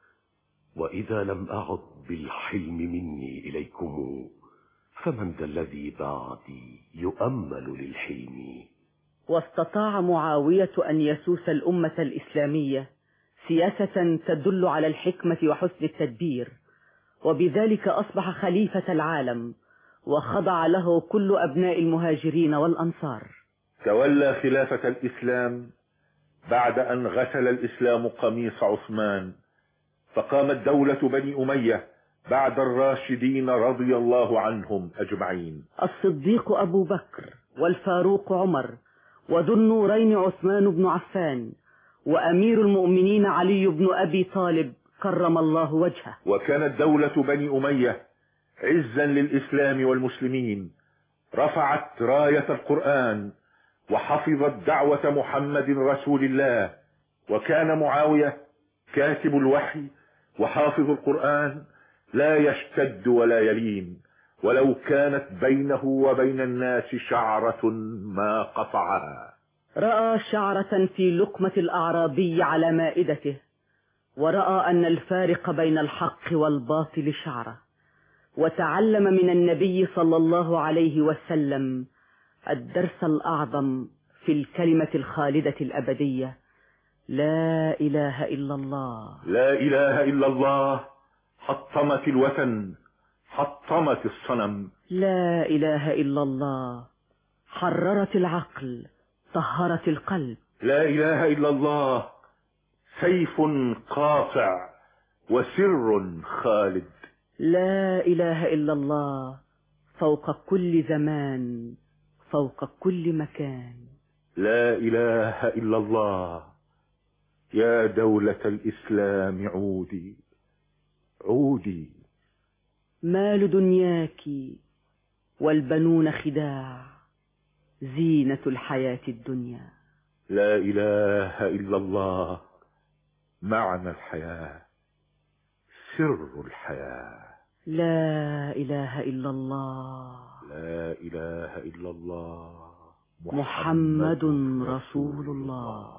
Speaker 16: وإذا لم أعد بالحلم مني إليكم فمن ذا الذي بعدي يؤمل للحلم.
Speaker 3: واستطاع معاوية أن يسوس الأمة الإسلامية سياسة تدل على الحكمة وحسن التدبير، وبذلك أصبح خليفة العالم وخضع له كل أبناء المهاجرين والأنصار.
Speaker 2: تولى خلافة الإسلام بعد أن غسل الإسلام قميص عثمان، فقامت دولة بني أمية بعد الراشدين رضي الله عنهم أجمعين.
Speaker 3: الصديق أبو بكر، والفاروق عمر، وذو النورين عثمان بن عفان، وأمير المؤمنين علي بن أبي طالب كرم الله وجهه.
Speaker 2: وكانت دولة بني أمية عزا للإسلام والمسلمين، رفعت راية القرآن وحفظت دعوة محمد رسول الله. وكان معاوية كاتب الوحي وحافظ القرآن لا يشتد ولا يلين، ولو كانت بينه وبين الناس شعرة ما قطعها.
Speaker 3: رأى شعرة في لقمة الأعرابي على مائدته، ورأى أن الفارق بين الحق والباطل شعرة، وتعلم من النبي صلى الله عليه وسلم الدرس الأعظم في الكلمة الخالدة الأبدية: لا إله إلا الله.
Speaker 2: لا إله إلا الله حطمت الوثن، حطمت الصنم.
Speaker 3: لا إله إلا الله حررت العقل، طهرت القلب.
Speaker 2: لا إله إلا الله سيف قاطع وسر خالد.
Speaker 3: لا إله إلا الله فوق كل زمان، فوق كل مكان.
Speaker 2: لا إله إلا الله يا دولة الإسلام عودي عودي.
Speaker 3: مال دنياك والبنون خداع، زينة الحياة الدنيا.
Speaker 2: لا إله إلا الله معنى الحياة، سر الحياة.
Speaker 3: لا إله إلا الله.
Speaker 2: لا إله إلا الله
Speaker 3: محمد رسول الله.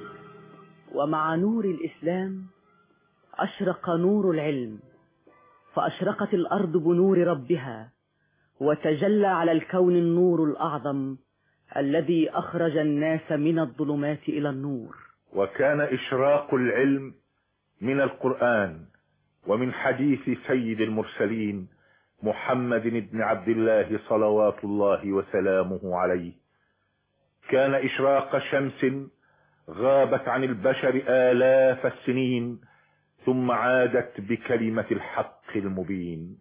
Speaker 3: ومع نور الإسلام أشرق نور العلم، فأشرقت الأرض بنور ربها، وتجلى على الكون النور الأعظم الذي أخرج الناس من الظلمات إلى النور.
Speaker 2: وكان إشراق العلم من القرآن ومن حديث سيد المرسلين محمد بن عبد الله صلوات الله وسلامه عليه. كان إشراق شمس غابت عن البشر آلاف السنين ثم عادت بكلمة الحق المبين.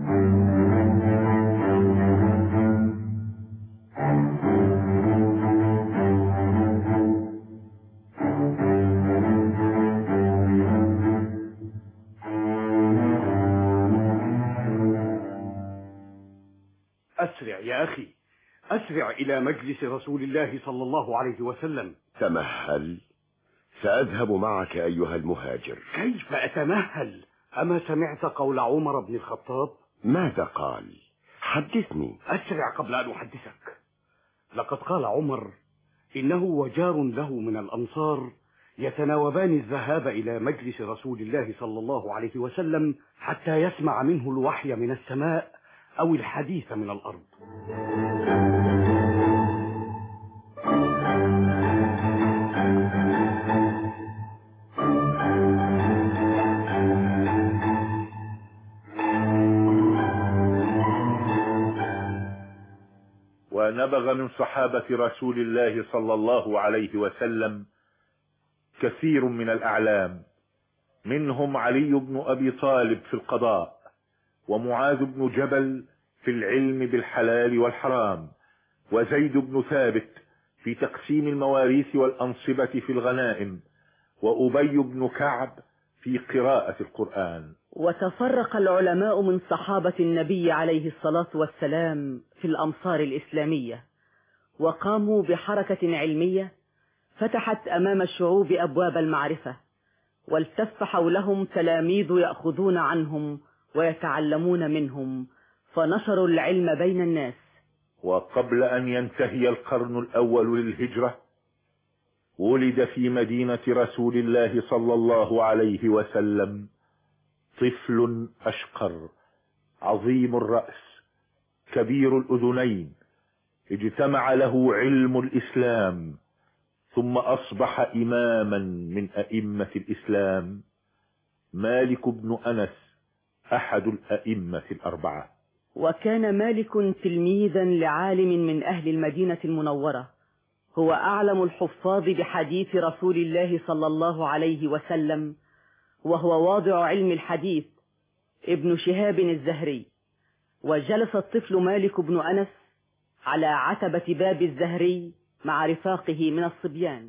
Speaker 6: أسرع يا أخي، أسرع إلى مجلس رسول الله صلى الله عليه وسلم.
Speaker 11: تمهل، سأذهب معك أيها المهاجر.
Speaker 6: كيف أتمهل؟ أما سمعت قول عمر بن الخطاب؟
Speaker 11: ماذا قال؟ حدثني.
Speaker 6: أسرع قبل أن أحدثك. لقد قال عمر إنه وجار له من الأنصار يتناوبان الذهاب إلى مجلس رسول الله صلى الله عليه وسلم حتى يسمع منه الوحي من السماء أو الحديث من الأرض.
Speaker 2: ونبغ من صحابة رسول الله صلى الله عليه وسلم كثير من الأعلام، منهم علي بن أبي طالب في القضاء، ومعاذ بن جبل في العلم بالحلال والحرام، وزيد بن ثابت في تقسيم المواريث والأنصبة في الغنائم، وأبي بن كعب في قراءة القرآن.
Speaker 3: وتفرق العلماء من صحابة النبي عليه الصلاة والسلام في الأمصار الإسلامية، وقاموا بحركة علمية فتحت أمام الشعوب أبواب المعرفة، والتف حولهم تلاميذ يأخذون عنهم ويتعلمون منهم، فنشروا العلم بين الناس.
Speaker 2: وقبل أن ينتهي القرن الأول للهجرة ولد في مدينة رسول الله صلى الله عليه وسلم طفل أشقر عظيم الرأس كبير الأذنين، اجتمع له علم الإسلام، ثم أصبح إماما من أئمة الإسلام، مالك بن أنس أحد الأئمة الأربعة.
Speaker 3: وكان مالك تلميذا لعالم من أهل المدينة المنورة، هو أعلم الحفاظ بحديث رسول الله صلى الله عليه وسلم، وهو واضع علم الحديث ابن شهاب الزهري. وجلس الطفل مالك بن أنس على عتبة باب الزهري مع رفاقه من الصبيان.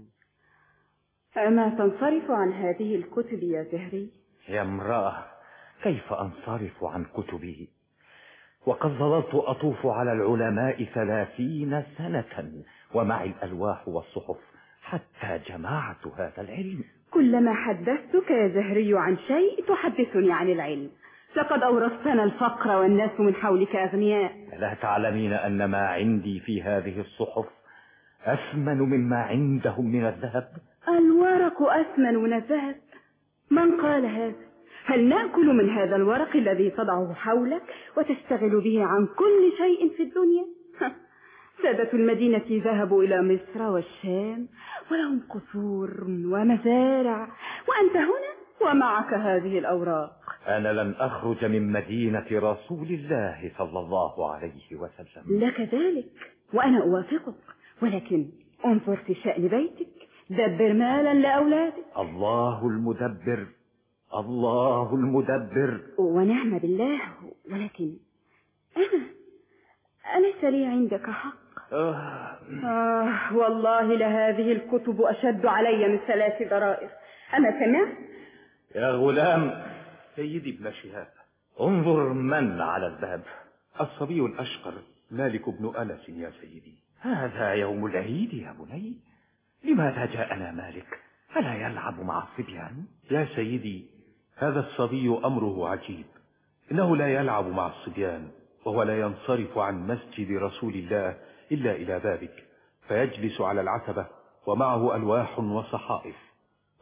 Speaker 17: أما تنصرف عن هذه الكتب يا زهري؟
Speaker 14: يا امرأة، كيف أنصرف عن كتبي وقد ظللت أطوف على العلماء ثلاثين سنة ومعي الألواح والصحف حتى جمعت هذا العلم.
Speaker 17: كلما حدثتك يا زهري عن شيء تحدثني عن العلم، لقد أورثتنا الفقر والناس من حولك أغنياء.
Speaker 14: لا تعلمين أن ما عندي في هذه الصحف أثمن مما عندهم من الذهب؟
Speaker 17: الورق أثمن من الذهب؟ من قال هذا؟ هل نأكل من هذا الورق الذي تضعه حولك وتشتغل به عن كل شيء في الدنيا؟ سادة المدينة ذهبوا إلى مصر والشام ولهم قصور ومزارع، وأنت هنا ومعك هذه الأوراق.
Speaker 14: أنا لن أخرج من مدينة رسول الله صلى الله عليه وسلم.
Speaker 17: لك ذلك وأنا أوافقك، ولكن انظر في شأن بيتك، دبر مالا لأولادك.
Speaker 14: الله المدبر، الله المدبر.
Speaker 17: ونعم بالله، ولكن أنا أليس لي عندك حق؟
Speaker 14: آه.
Speaker 17: آه والله لهذه الكتب أشد علي من ثلاث ضرائر. أما سمعت؟
Speaker 14: يا غلام. سيدي ابن شهاب، انظر من على الذهب.
Speaker 4: الصبي الأشقر مالك بن أنس يا سيدي.
Speaker 14: هذا يوم العيد يا بني، لماذا جاءنا مالك؟ ألا يلعب مع الصبيان؟
Speaker 4: يا سيدي، هذا الصبي أمره عجيب، إنه لا يلعب مع الصبيان، وهو لا ينصرف عن مسجد رسول الله إلا إلى بابك، فيجلس على العتبة ومعه ألواح وصحائف،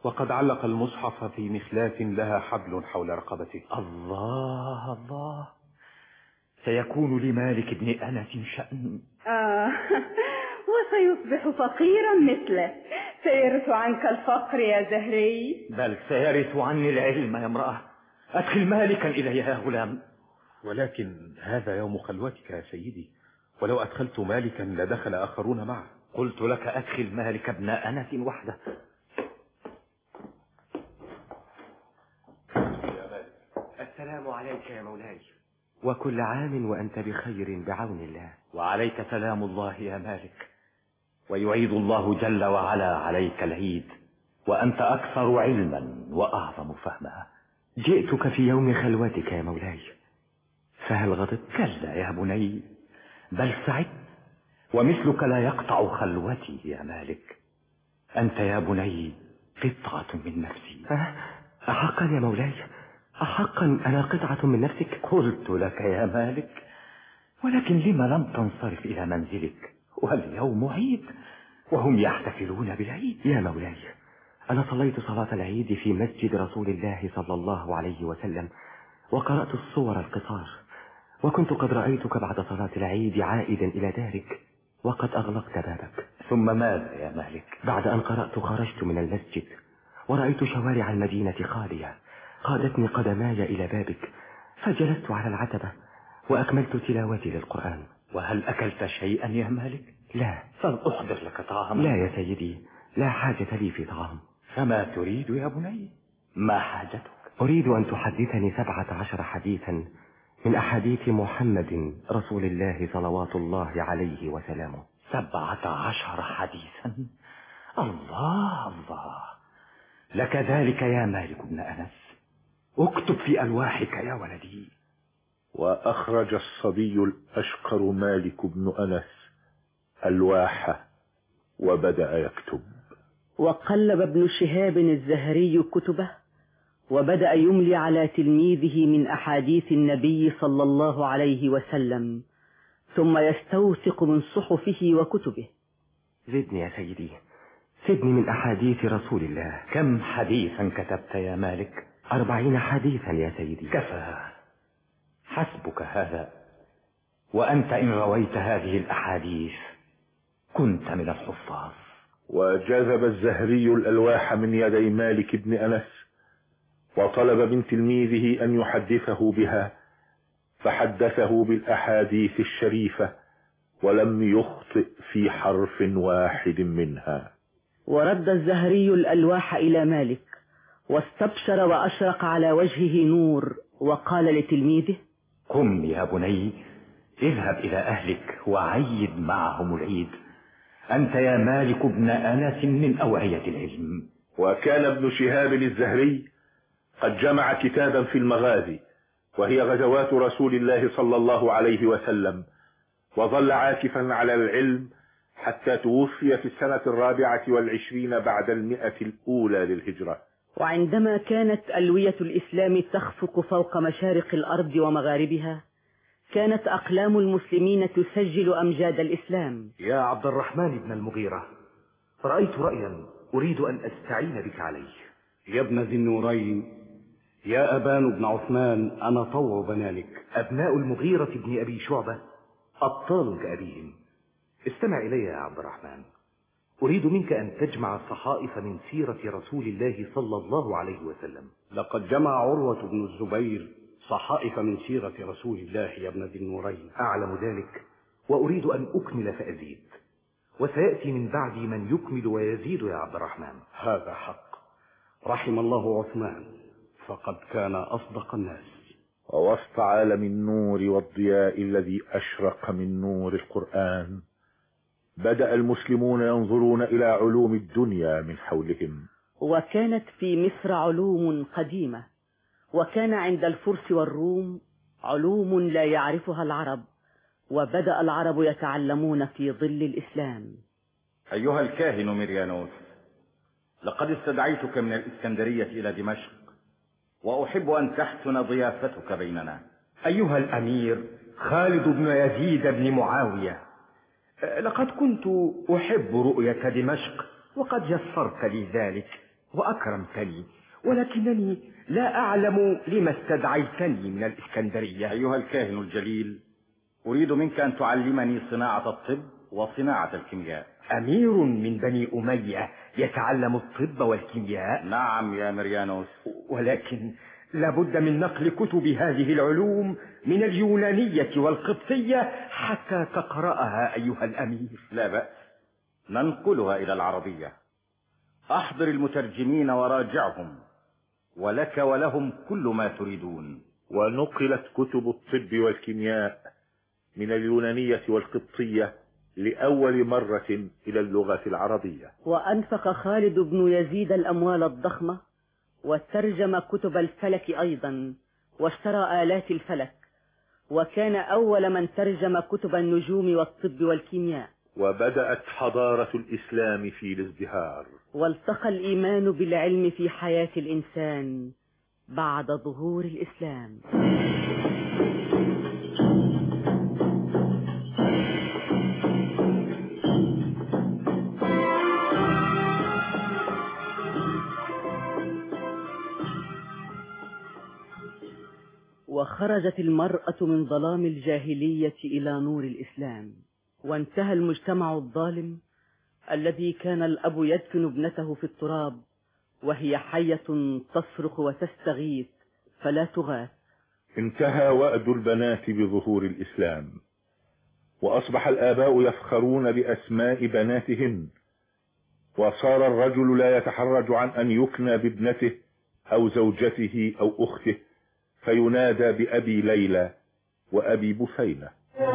Speaker 4: وقد علق المصحف في مخلاة لها حبل حول رقبته.
Speaker 14: الله الله، سيكون لمالك بن أنس شأن.
Speaker 17: آه وسيصبح فقيرا مثله، سيرث عنك الفقر يا زهري.
Speaker 14: بل سيرث عني العلم يا امرأة. أدخل مالكا إلي يا غلام.
Speaker 4: ولكن هذا يوم خلوتك يا سيدي، ولو أدخلت مالكا لدخل آخرون معه.
Speaker 14: قلت لك أدخل مالك ابن أنس وحده.
Speaker 10: السلام عليك يا مولاي، وكل عام وأنت بخير بعون الله.
Speaker 14: وعليك سلام الله يا مالك، ويعيد الله جل وعلا عليك العيد وأنت أكثر علما وأعظم فهما.
Speaker 10: جئتك في يوم خلوتك يا مولاي، فهل غضبت؟
Speaker 14: كلا يا بني، بل سعدت، ومثلك لا يقطع خلوتي يا مالك. أنت يا بني قطعة من نفسي.
Speaker 10: أحقا يا مولاي؟ أحقا أنا قطعة من نفسك؟
Speaker 14: قلت لك يا مالك، ولكن لما لم تنصرف إلى منزلك واليوم عيد وهم يحتفلون بالعيد؟
Speaker 10: يا مولاي، أنا صليت صلاة العيد في مسجد رسول الله صلى الله عليه وسلم، وقرأت الصور القصار، وكنت قد رأيتك بعد صلاة العيد عائدا إلى دارك وقد أغلقت بابك.
Speaker 14: ثم ماذا يا مالك؟
Speaker 10: بعد أن قرأت خرجت من المسجد ورأيت شوارع المدينة خالية، قادتني قدماي إلى بابك، فجلست على العتبة وأكملت تلاوتي للقرآن.
Speaker 14: وهل أكلت شيئا يا مالك؟
Speaker 10: لا.
Speaker 14: فلأحضر لك طعاما.
Speaker 10: لا يا سيدي، لا حاجة لي في طعام.
Speaker 14: فما تريد يا بني؟ ما حاجتك؟
Speaker 10: أريد أن تحدثني سبعة عشر حديثا من أحاديث محمد رسول الله صلوات الله عليه وسلامه.
Speaker 14: سبعة عشر حديثا؟ الله الله، لك ذلك يا مالك بن أنس. اكتب في ألواحك يا ولدي.
Speaker 2: وأخرج الصبي الأشقر مالك بن أنس ألواحه وبدأ يكتب.
Speaker 3: وقلب ابن شهاب الزهري كتبه وبدأ يملي على تلميذه من أحاديث النبي صلى الله عليه وسلم، ثم يستوثق من صحفه وكتبه.
Speaker 10: زدني يا سيدي، زدني من أحاديث رسول الله.
Speaker 14: كم حديثا كتبت يا مالك؟
Speaker 10: أربعين حديثا يا سيدي.
Speaker 14: كفى، حسبك هذا، وأنت إن رويت هذه الأحاديث كنت من الحفاظ.
Speaker 2: وجذب الزهري الألواح من يدي مالك بن أنس وطلب من تلميذه أن يحدثه بها، فحدثه بالأحاديث الشريفة ولم يخطئ في حرف واحد منها.
Speaker 3: ورد الزهري الألواح إلى مالك واستبشر وأشرق على وجهه نور، وقال لتلميذه:
Speaker 14: قم يا بني، اذهب إلى أهلك وعيد معهم العيد. أنت يا مالك بن أنس من أوعية العلم.
Speaker 2: وكان ابن شهاب الزهري قد جمع كتابا في المغازي، وهي غزوات رسول الله صلى الله عليه وسلم، وظل عاكفا على العلم حتى توفي في السنة الرابعة والعشرين بعد المئة الأولى للهجرة.
Speaker 3: وعندما كانت ألوية الإسلام تخفق فوق مشارق الأرض ومغاربها، كانت أقلام المسلمين تسجل أمجاد الإسلام.
Speaker 12: يا عبد الرحمن بن المغيرة، رأيت رأيا أريد أن أستعين بك عليه.
Speaker 6: يا ابن ذي النورين، يا أبان بن عثمان، أنا طوع بنانك.
Speaker 12: أبناء المغيرة بن أبي شعبة أبطال كأبيهم. استمع إلي يا عبد الرحمن، أريد منك أن تجمع صحائف من سيرة رسول الله صلى الله عليه وسلم.
Speaker 6: لقد جمع عروة بن الزبير صحائف من سيرة رسول الله يا ابن ذي النورين.
Speaker 12: أعلم ذلك، وأريد أن أكمل فأزيد، وسيأتي من بعدي من يكمل ويزيد يا عبد الرحمن.
Speaker 6: هذا حق، رحم الله عثمان، فقد كان أصدق الناس.
Speaker 2: ووسط عالم النور والضياء الذي أشرق من نور القرآن، بدأ المسلمون ينظرون إلى علوم الدنيا من حولهم.
Speaker 3: وكانت في مصر علوم قديمة، وكان عند الفرس والروم علوم لا يعرفها العرب، وبدأ العرب يتعلمون في ظل الإسلام.
Speaker 1: أيها الكاهن مريانوس، لقد استدعيتك من الإسكندرية إلى دمشق، وأحب أن تحسن ضيافتك بيننا.
Speaker 7: أيها الأمير خالد بن يزيد بن معاوية، لقد كنت أحب رؤية دمشق وقد يسرت لي ذلك. وأكرمتني، ولكنني لا أعلم لما استدعيتني من الإسكندرية.
Speaker 1: أيها الكاهن الجليل، أريد منك أن تعلمني صناعة الطب وصناعة الكيمياء.
Speaker 7: أمير من بني أمية يتعلم الطب والكيمياء؟
Speaker 1: نعم يا مريانوس،
Speaker 7: ولكن لابد من نقل كتب هذه العلوم من اليونانية والقبطية حتى تقرأها أيها الأمير.
Speaker 1: لا بأس، ننقلها إلى العربية. أحضر المترجمين وراجعهم، ولك ولهم كل ما تريدون.
Speaker 2: ونقلت كتب الطب والكيمياء من اليونانية والقبطية لأول مرة إلى اللغة العربية.
Speaker 3: وأنفق خالد بن يزيد الأموال الضخمة وترجم كتب الفلك أيضا، واشترى آلات الفلك، وكان أول من ترجم كتب النجوم والطب والكيمياء.
Speaker 2: وبدأت حضارة الإسلام في الازدهار،
Speaker 3: والتقى الإيمان بالعلم في حياة الإنسان بعد ظهور الإسلام. وخرجت المرأة من ظلام الجاهلية إلى نور الإسلام، وانتهى المجتمع الظالم الذي كان الأب يدفن ابنته في التراب وهي حية تصرخ وتستغيث فلا تغاث.
Speaker 2: انتهى وأد البنات بظهور الإسلام، وأصبح الآباء يفخرون بأسماء بناتهن، وصار الرجل لا يتحرج عن أن يكنى بابنته أو زوجته أو أخته، فينادى بأبي ليلى وأبي بثينة.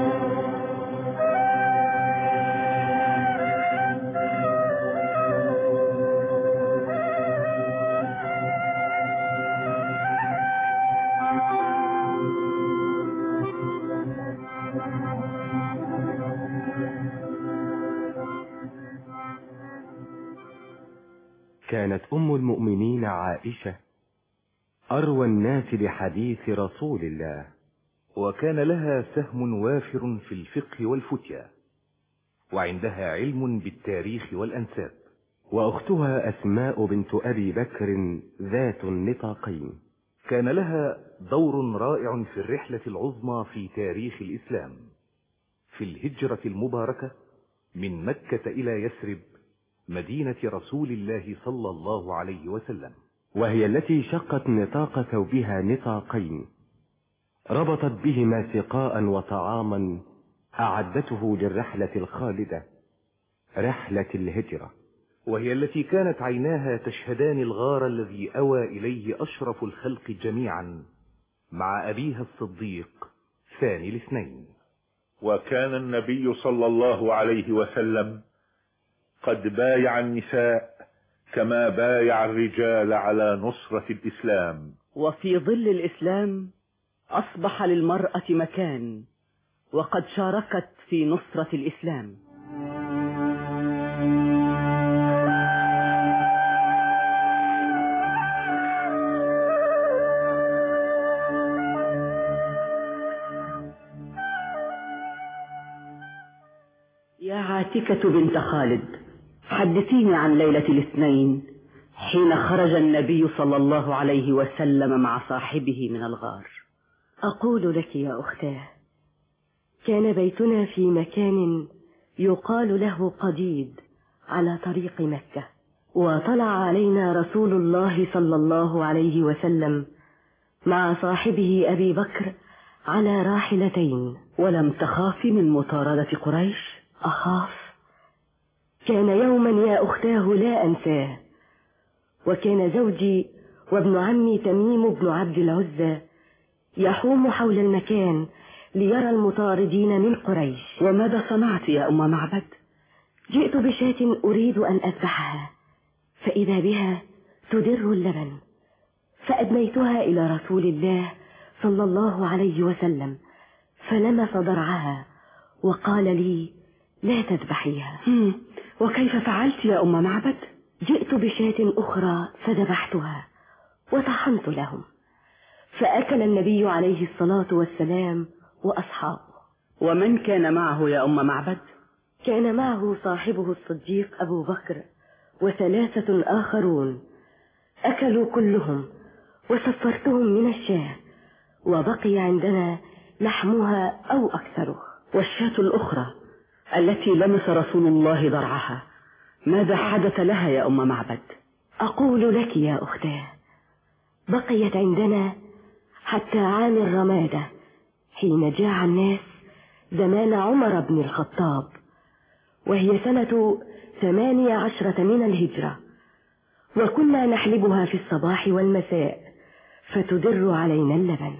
Speaker 10: كانت أم المؤمنين عائشة أروى الناس بحديث رسول الله،
Speaker 12: وكان لها سهم وافر في الفقه والفتيا، وعندها علم بالتاريخ والأنساب.
Speaker 10: وأختها أسماء بنت أبي بكر ذات النطاقين،
Speaker 12: كان لها دور رائع في الرحلة العظمى في تاريخ الإسلام، في الهجرة المباركة من مكة إلى يثرب مدينة رسول الله صلى الله عليه وسلم،
Speaker 10: وهي التي شقت نطاق ثوبها نطاقين ربطت بهما سقاء وطعاما أعدته للرحلة الخالدة، رحلة الهجرة.
Speaker 12: وهي التي كانت عيناها تشهدان الغار الذي أوى إليه أشرف الخلق جميعا مع أبيها الصديق ثاني الاثنين.
Speaker 2: وكان النبي صلى الله عليه وسلم قد بايع النساء كما بايع الرجال على نصرة الإسلام.
Speaker 3: وفي ظل الإسلام أصبح للمرأة مكان، وقد شاركت في نصرة الإسلام. يا عاتكة بنت خالد، حدثيني عن ليلة الاثنين حين خرج النبي صلى الله عليه وسلم مع صاحبه من الغار.
Speaker 15: أقول لك يا أختاه، كان بيتنا في مكان يقال له قديد على طريق مكة، وطلع علينا رسول الله صلى الله عليه وسلم مع صاحبه أبي بكر على راحلتين.
Speaker 3: ولم تخافي من مطاردة قريش؟
Speaker 15: أخاف. كان يوما يا أختاه لا أنساه، وكان زوجي وابن عمي تميم بن عبد العزى يحوم حول المكان ليرى المطاردين من قريش.
Speaker 3: وماذا صنعت يا أم معبد؟
Speaker 15: جئت بشاة أريد أن أذبحها، فإذا بها تدر اللبن، فأدنيتها إلى رسول الله صلى الله عليه وسلم، فلمس ضرعها وقال لي: لا تذبحيها.
Speaker 3: وكيف فعلت يا أم معبد؟
Speaker 15: جئت بشاة أخرى فذبحتها وطحنت لهم، فأكل النبي عليه الصلاة والسلام وأصحابه.
Speaker 3: ومن كان معه يا أم معبد؟
Speaker 15: كان معه صاحبه الصديق أبو بكر وثلاثة آخرون أكلوا كلهم وسفرتهم من الشاة، وبقي عندنا لحمها أو أكثره.
Speaker 3: والشاة الأخرى التي لمس رسول الله ضرعها، ماذا حدث لها يا أم معبد؟
Speaker 15: أقول لك يا أختاه، بقيت عندنا حتى عام الرمادة حين جاع الناس زمان عمر بن الخطاب، وهي سنة ثمانية عشرة من الهجرة، وكنا نحلبها في الصباح والمساء فتدر علينا اللبن.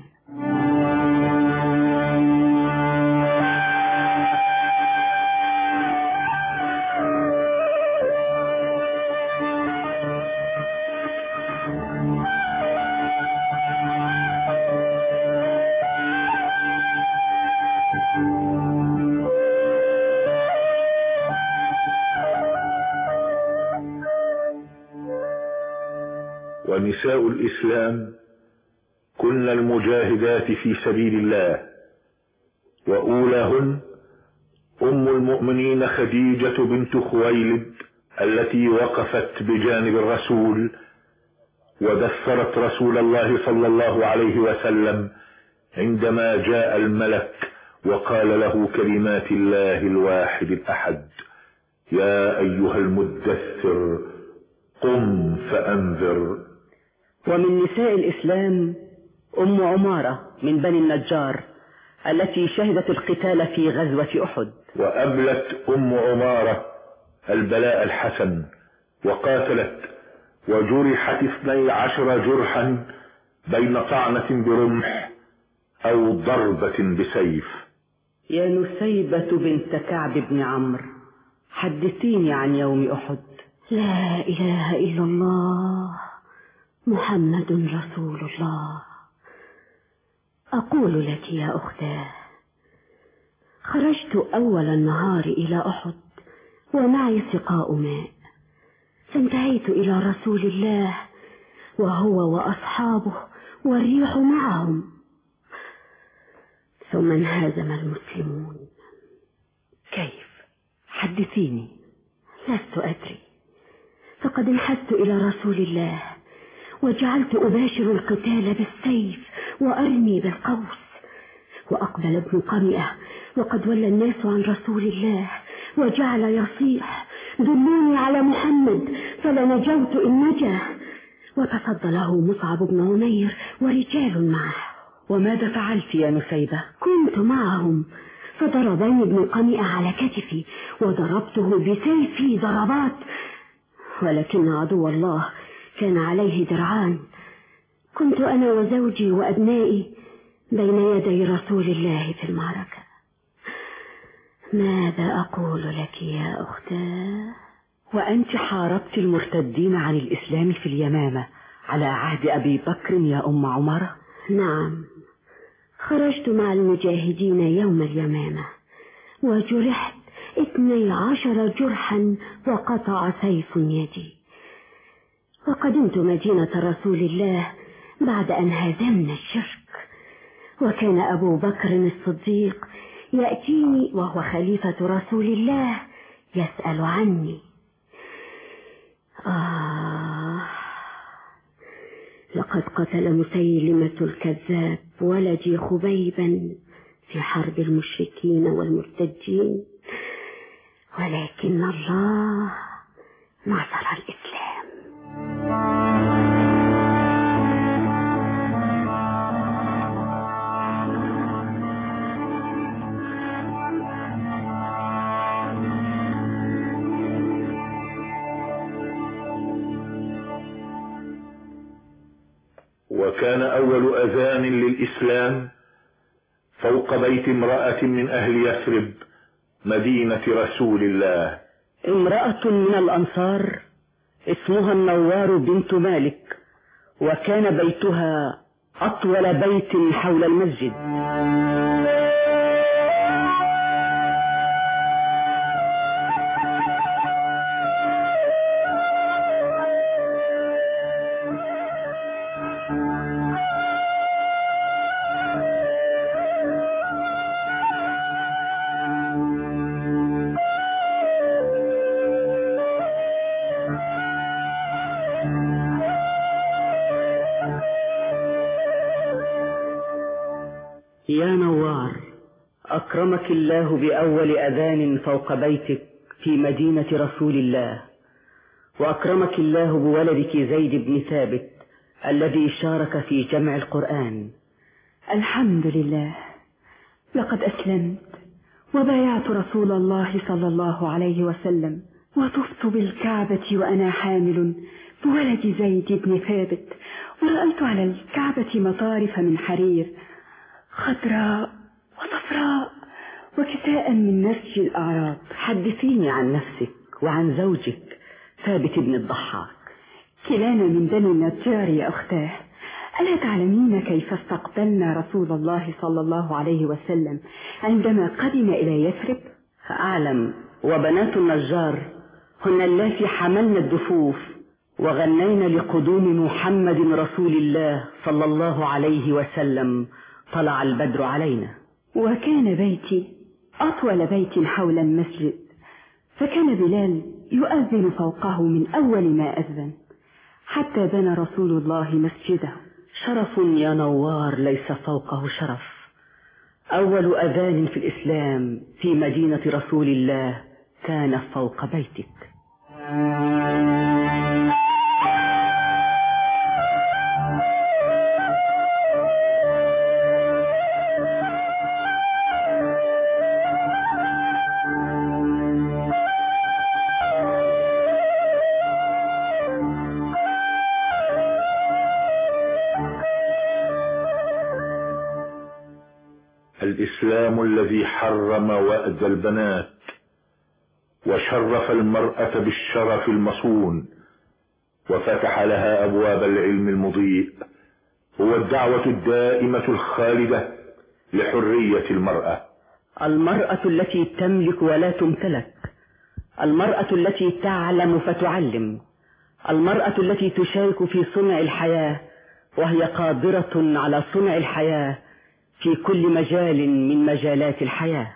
Speaker 2: ونساء الإسلام كن المجاهدات في سبيل الله، وأولاهن أم المؤمنين خديجة بنت خويلد التي وقفت بجانب الرسول ودثرت رسول الله صلى الله عليه وسلم عندما جاء الملك وقال له كلمات الله الواحد الأحد: يا أيها المدثر قم فأنذر.
Speaker 3: ومن نساء الإسلام أم عمارة من بني النجار التي شهدت القتال في غزوة أحد.
Speaker 2: وأبلت أم عمارة البلاء الحسن وقاتلت وجرحت اثني عشر جرحا بين طعنة برمح أو ضربة بسيف.
Speaker 3: يا نسيبة بنت كعب بن عمرو، حدثيني عن يوم أحد.
Speaker 15: لا إله إلا الله محمد رسول الله. أقول لك يا أختاه، خرجت أول النهار إلى أحد ومعي سقاء ماء، فانتهيت إلى رسول الله وهو وأصحابه والريح معهم، ثم انهزم المسلمون.
Speaker 3: كيف؟ حدثيني.
Speaker 15: لست أدري، فقد انحست إلى رسول الله وجعلت أباشر القتال بالسيف وأرمي بالقوس، وأقبل ابن قمئة وقد ولى الناس عن رسول الله وجعل يصيح: دلوني على محمد فلنجوت إن نجا. وتصدى له مصعب بن عمير ورجال معه.
Speaker 3: وماذا فعلت يا نسيبة؟
Speaker 15: كنت معهم فضربني ابن قمئة على كتفي وضربته بسيفي ضربات، ولكن عدو الله كان عليه درعان. كنت أنا وزوجي وأبنائي بين يدي رسول الله في المعركة. ماذا أقول لك يا أختاه؟
Speaker 3: وأنت حاربت المرتدين عن الإسلام في اليمامة على عهد أبي بكر يا أم عمارة؟
Speaker 15: نعم، خرجت مع المجاهدين يوم اليمامة وجرحت اثني عشر جرحا وقطع سيف يدي، وقدمت مدينة رسول الله بعد أن هزمنا الشرك، وكان أبو بكر الصديق يأتيني وهو خليفة رسول الله يسأل عني. آه لقد قتل مسيلمة الكذاب ولدي خبيبا في حرب المشركين والمرتدين، ولكن الله نصر الإسلام.
Speaker 2: وكان أول أذان للإسلام فوق بيت امرأة من أهل يثرب مدينة رسول الله.
Speaker 3: امرأة من الأنصار اسمها النوار بنت مالك، وكان بيتها أطول بيت حول المسجد. يا نوار، أكرمك الله بأول أذان فوق بيتك في مدينة رسول الله، وأكرمك الله بولدك زيد بن ثابت الذي شارك في جمع القرآن.
Speaker 17: الحمد لله، لقد أسلمت وبايعت رسول الله صلى الله عليه وسلم، وطفت بالكعبة وأنا حامل بولد زيد بن ثابت، ورأيت على الكعبة مطارف من حرير خضراء وصفراء وكساء من نسج الأعراب.
Speaker 3: حدثيني عن نفسك وعن زوجك ثابت بن الضحاك.
Speaker 17: كلانا من بني النجار يا أختاه. ألا تعلمين كيف استقبلنا رسول الله صلى الله عليه وسلم عندما قدم إلى يثرب؟
Speaker 3: أعلم، وبنات النجار هن اللاتي حملن الدفوف وغنين لقدوم محمد رسول الله صلى الله عليه وسلم طلع البدر علينا.
Speaker 17: وكان بيتي أطول بيت حول المسجد، فكان بلال يؤذن فوقه من أول ما أذن حتى بنى رسول الله مسجده.
Speaker 3: شرف يا نوار ليس فوقه شرف. أول أذان في الإسلام في مدينة رسول الله كان فوق بيتك.
Speaker 2: الإسلام الذي حرم وأد البنات وشرف المرأة بالشرف المصون وفتح لها أبواب العلم المضيء هو الدعوة الدائمة الخالدة لحرية المرأة.
Speaker 3: المرأة التي تملك ولا تمتلك، المرأة التي تعلم فتعلم، المرأة التي تشارك في صنع الحياة وهي قادرة على صنع الحياة في كل مجال من مجالات الحياة.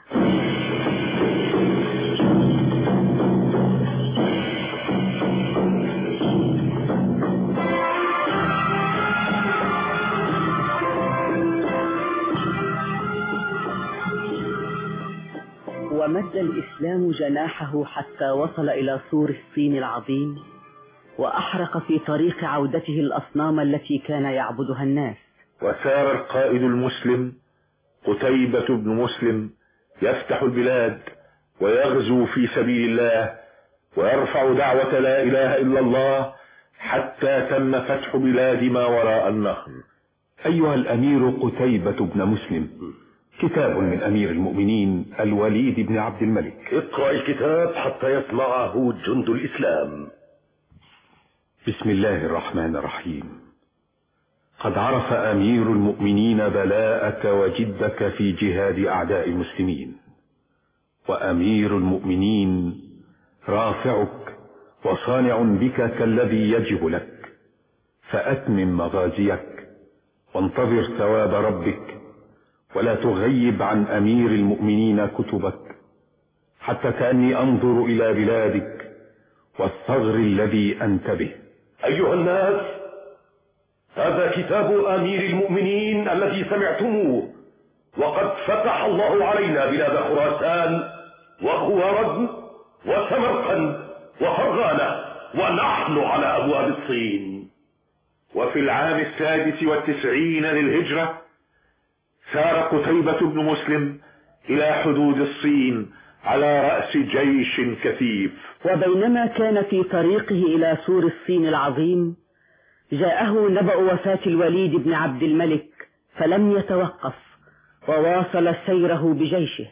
Speaker 3: ومد الإسلام جناحه حتى وصل إلى سور الصين العظيم، وأحرق في طريق عودته الأصنام التي كان يعبدها الناس.
Speaker 2: وسار القائد المسلم قتيبة بن مسلم يفتح البلاد ويغزو في سبيل الله ويرفع دعوة لا إله إلا الله حتى تم فتح بلاد ما وراء النهر.
Speaker 4: أيها الأمير قتيبة بن مسلم، كتاب من أمير المؤمنين الوليد بن عبد الملك.
Speaker 5: اقرأ الكتاب حتى يسمعه جند الإسلام.
Speaker 4: بسم الله الرحمن الرحيم. قد عرف أمير المؤمنين بلاءك وجدك في جهاد أعداء المسلمين، وأمير المؤمنين رافعك وصانع بك كالذي يجب لك، فأتمم مغازيك وانتظر ثواب ربك، ولا تغيب عن أمير المؤمنين كتبك، حتى كأني أنظر إلى بلادك والثغر الذي أنت به.
Speaker 5: أيها الناس، هذا كتاب أمير المؤمنين الذي سمعتموه، وقد فتح الله علينا بلاد خراسان وخوارزم وسمرقند وفرغانة، ونحن على أبواب الصين.
Speaker 2: وفي العام السادس والتسعين للهجرة سار قتيبة بن مسلم إلى حدود الصين على رأس جيش كثيف.
Speaker 3: وبينما كان في طريقه إلى سور الصين العظيم جاءه نبأ وفاة الوليد بن عبد الملك، فلم يتوقف وواصل سيره بجيشه.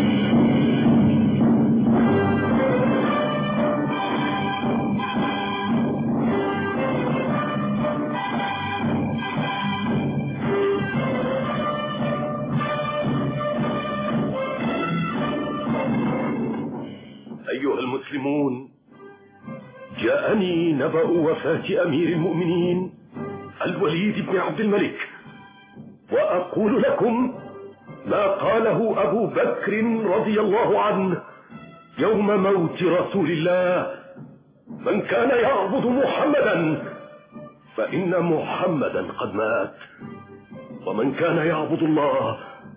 Speaker 5: أيها المسلمون، جاءني نبأ وفاة أمير المؤمنين الوليد بن عبد الملك، وأقول لكم ما قاله أبو بكر رضي الله عنه يوم موت رسول الله: من كان يعبد محمدا فإن محمدا قد مات، ومن كان يعبد الله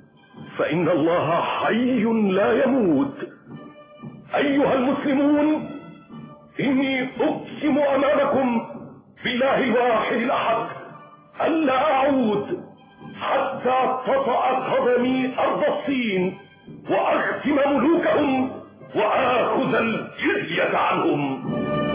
Speaker 5: فإن الله حي لا يموت. أيها المسلمون، إني أقسم أمامكم بالله الواحد الأحد ألا أعود حتى تطأ قدمي أرض الصين وأختم ملوكهم وآخذ الجزية عنهم.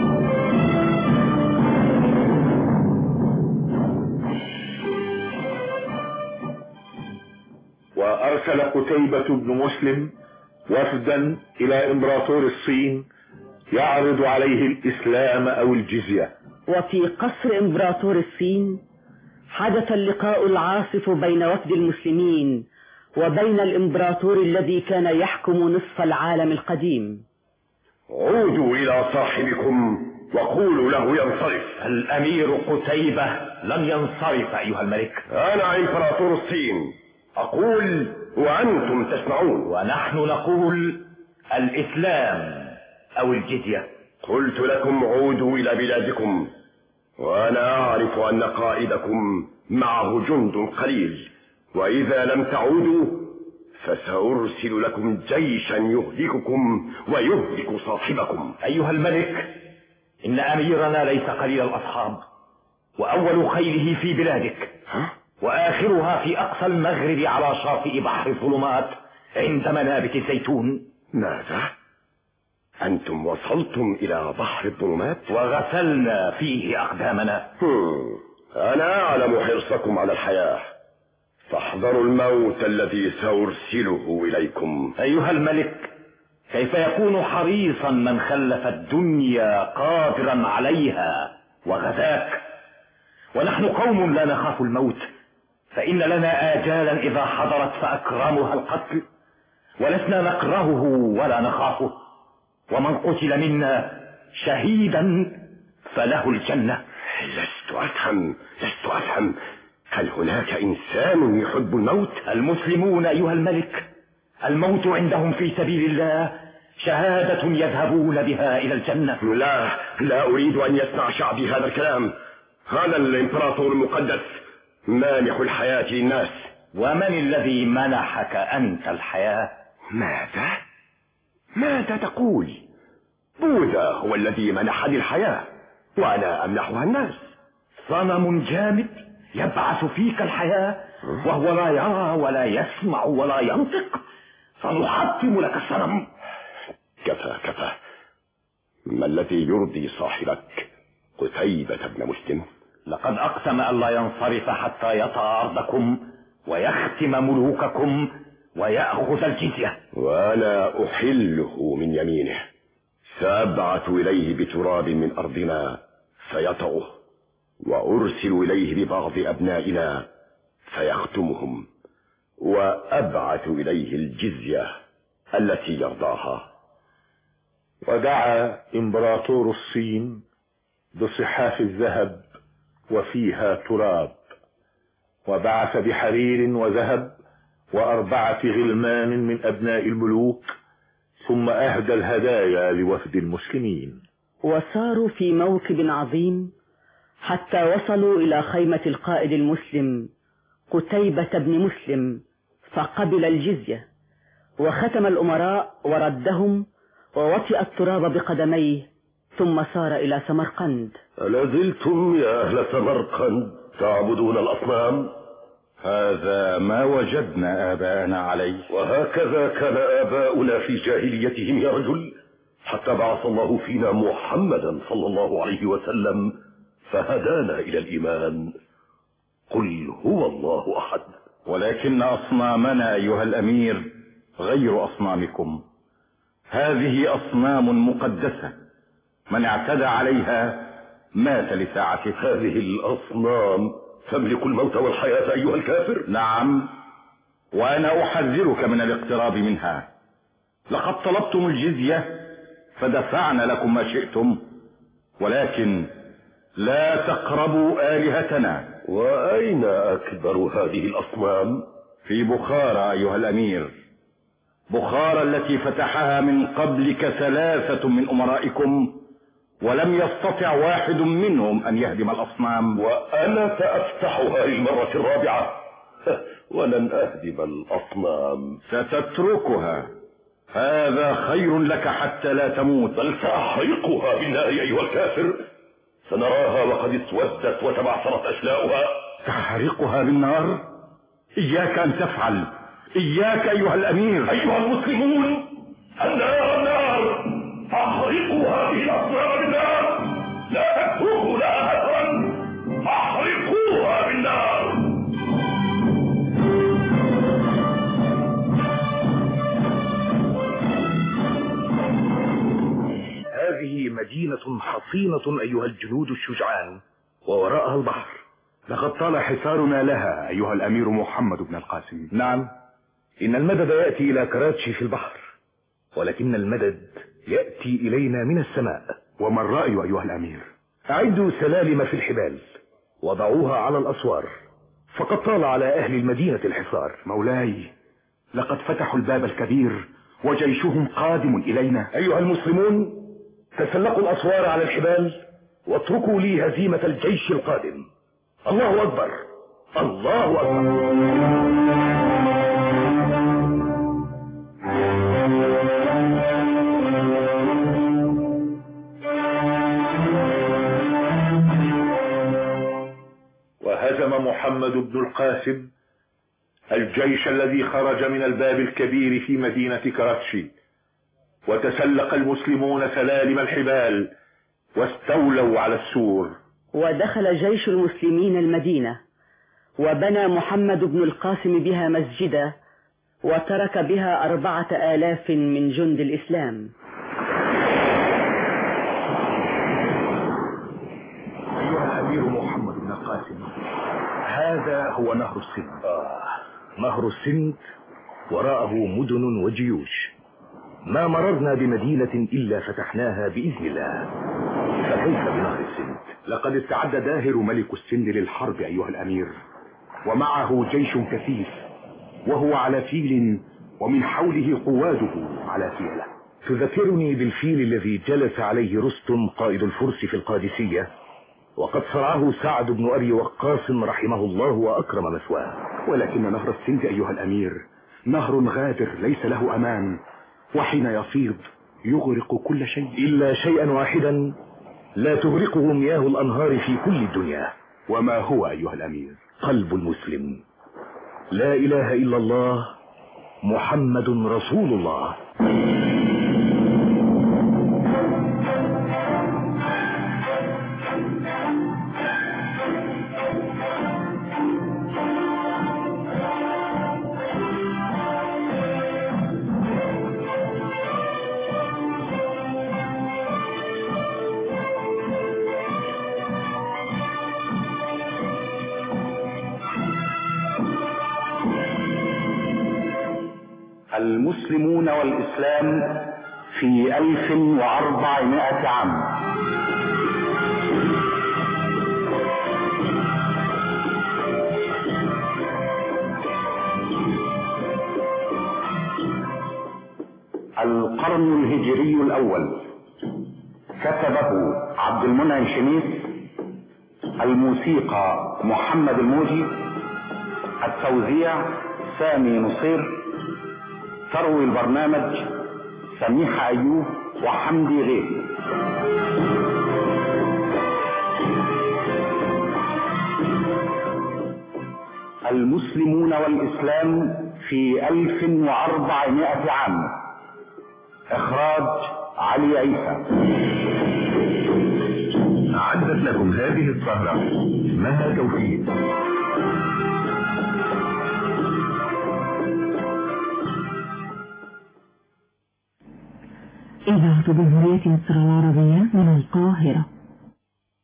Speaker 2: وأرسل قتيبة بن مسلم وفدا إلى إمبراطور الصين يعرض عليه الإسلام أو الجزية.
Speaker 3: وفي قصر إمبراطور الصين حدث اللقاء العاصف بين وفد المسلمين وبين الإمبراطور الذي كان يحكم نصف العالم القديم.
Speaker 11: عودوا إلى صاحبكم وقولوا له ينصرف.
Speaker 8: الأمير قتيبة لم ينصرف أيها الملك.
Speaker 11: أنا إمبراطور الصين أقول وأنتم تسمعون.
Speaker 8: ونحن نقول الإسلام أو الجزية.
Speaker 11: قلت لكم عودوا إلى بلادكم، وأنا أعرف أن قائدكم معه جند قليل، وإذا لم تعودوا فسأرسل لكم جيشا يهلككم ويهلك صاحبكم.
Speaker 8: أيها الملك، إن أميرنا ليس قليل الأصحاب، وأول خيله في بلادك
Speaker 11: ها؟
Speaker 8: وآخرها في أقصى المغرب على شاطئ بحر الظلمات عند منابت الزيتون.
Speaker 11: ماذا؟ أنتم وصلتم إلى بحر الظلمات
Speaker 8: وغسلنا فيه أقدامنا.
Speaker 11: أنا أعلم حرصكم على الحياة، فاحذروا الموت الذي سأرسله إليكم.
Speaker 8: أيها الملك، كيف يكون حريصا من خلف الدنيا قادرا عليها وغزاك؟ ونحن قوم لا نخاف الموت، فإن لنا آجالا إذا حضرت فأكرمها القتل، ولسنا نكرهه ولا نخافه، ومن قتل منا شهيدا فله الجنة.
Speaker 11: لست أفهم لست أفهم هل هناك إنسان يحب الموت؟
Speaker 8: المسلمون أيها الملك، الموت عندهم في سبيل الله شهادة يذهبون بها إلى الجنة.
Speaker 11: لا لا أريد أن يسمع شعبي هذا الكلام. هذا الإمبراطور المقدس مانح الحياة للناس.
Speaker 8: ومن الذي منحك أنت الحياة؟
Speaker 11: ماذا؟ ماذا تقول؟ بوذا هو الذي منحني الحياة وأنا أمنحها الناس.
Speaker 8: صنم جامد يبعث فيك الحياة وهو لا يرى ولا يسمع ولا ينطق، فنحطم لك الصنم.
Speaker 11: كفى كفى. ما الذي يرضي صاحبك قتيبة بن مسلم؟
Speaker 8: لقد أقسم ألا ينصرف حتى يطأ أرضكم ويختم ملوككم ويأخذ الجزية.
Speaker 11: وأنا أحله من يمينه، سأبعث إليه بتراب من أرضنا فيطأه، وأرسل إليه ببعض أبنائنا فيختمهم، وأبعث إليه الجزية التي يرضاها.
Speaker 2: ودعا إمبراطور الصين بصحاف الذهب وفيها تراب، وبعث بحرير وذهب وأربعة غلمان من أبناء الملوك، ثم أهدى الهدايا لوفد المسلمين.
Speaker 3: وساروا في موكب عظيم حتى وصلوا إلى خيمة القائد المسلم قتيبة بن مسلم، فقبل الجزية وختم الأمراء وردهم ووطئ التراب بقدميه، ثم سار إلى سمرقند.
Speaker 5: ألازلتم يا أهل سمرقند تعبدون الأصنام؟
Speaker 4: هذا ما وجدنا آباءنا عليه.
Speaker 5: وهكذا كان آباؤنا في جاهليتهم يا رجل، حتى بعث الله فينا محمدا صلى الله عليه وسلم فهدانا إلى الإيمان. قل هو الله أحد.
Speaker 4: ولكن أصنامنا أيها الأمير غير أصنامكم، هذه أصنام مقدسة، من اعتدى عليها مات لساعته.
Speaker 5: هذه الأصنام تملك الموت والحياة أيها الكافر.
Speaker 4: نعم، وأنا أحذرك من الاقتراب منها. لقد طلبتم الجزية فدفعنا لكم ما شئتم، ولكن لا تقربوا آلهتنا.
Speaker 5: وأين أكبر هذه الأصنام؟
Speaker 4: في بخارى أيها الأمير، بخارى التي فتحها من قبلك ثلاثة من أمرائكم ولم يستطع واحد منهم أن يهدم الأصنام.
Speaker 5: وأنا سأفتحها للمرة الرابعة
Speaker 16: ولن أهدم الأصنام.
Speaker 1: ستتركها، هذا خير لك حتى لا تموت.
Speaker 5: بل سأحرقها بالنار أيها الكافر، سنراها وقد اسودت وتبعثرت أشلاؤها.
Speaker 1: تحرقها بالنار؟ إياك أن تفعل، إياك أيها الأمير.
Speaker 5: أيها المسلمون، النار النار، أحرقوا هذه الأصنام بالنار، لا تتركوا لها أثرا، أحرقوها بالنار.
Speaker 12: هذه مدينة حصينة أيها الجنود الشجعان، ووراءها البحر.
Speaker 9: لقد طال حصارنا لها أيها الأمير محمد بن القاسم.
Speaker 12: نعم، إن المدد يأتي إلى كراتشي في البحر، ولكن المدد يأتي إلينا من السماء.
Speaker 9: وما الرأي أيها الأمير؟
Speaker 12: أعدوا سلالم في الحبال وضعوها على الأسوار، فقد طال على أهل المدينة الحصار.
Speaker 9: مولاي، لقد فتحوا الباب الكبير وجيشهم قادم إلينا.
Speaker 12: أيها المسلمون، تسلقوا الأسوار على الحبال واتركوا لي هزيمة الجيش القادم. الله أكبر، الله أكبر.
Speaker 2: وهزم محمد بن القاسم الجيش الذي خرج من الباب الكبير في مدينة كراتشي، وتسلق المسلمون سلالم الحبال واستولوا على السور.
Speaker 3: ودخل جيش المسلمين المدينة، وبنى محمد بن القاسم بها مسجدا، وترك بها أربعة آلاف من جند الإسلام.
Speaker 9: أيها الأمير محمد بن القاسم، هذا هو نهر السند.
Speaker 12: آه، نهر السند وراءه مدن وجيوش، ما مررنا بمدينة إلا فتحناها بإذن الله. فكيف بنهر السند؟
Speaker 9: لقد استعد داهر ملك السند للحرب أيها الأمير، ومعه جيش كثيف، وهو على فيل، ومن حوله قواده على فيله.
Speaker 12: تذكرني بالفيل الذي جلس عليه رستم قائد الفرس في القادسية، وقد صرعه سعد بن أبي وقاص رحمه الله وأكرم مثواه.
Speaker 9: ولكن نهر السند أيها الأمير نهر غادر ليس له أمان، وحين يفيض يغرق كل شيء
Speaker 12: إلا شيئا واحدا لا تغرقه مياه الأنهار في كل الدنيا.
Speaker 9: وما هو أيها الأمير؟
Speaker 12: قلب المسلم. لا إله إلا الله محمد رسول الله.
Speaker 8: المسلمون والإسلام في ألف وأربعمائة عام. القرن الهجري الأول، كتبه عبد المنعم شميس، الموسيقى محمد الموجي، التوزيع سامي نصير، تروي البرنامج سميحة أيوب وحمدي غيث. المسلمون والإسلام في ألف وأربعمائة عام. إخراج علي عيسى.
Speaker 9: أعدت لكم هذه السهرة مها توفيق.
Speaker 18: إذاعة جمهورية مصر العربية من القاهرة.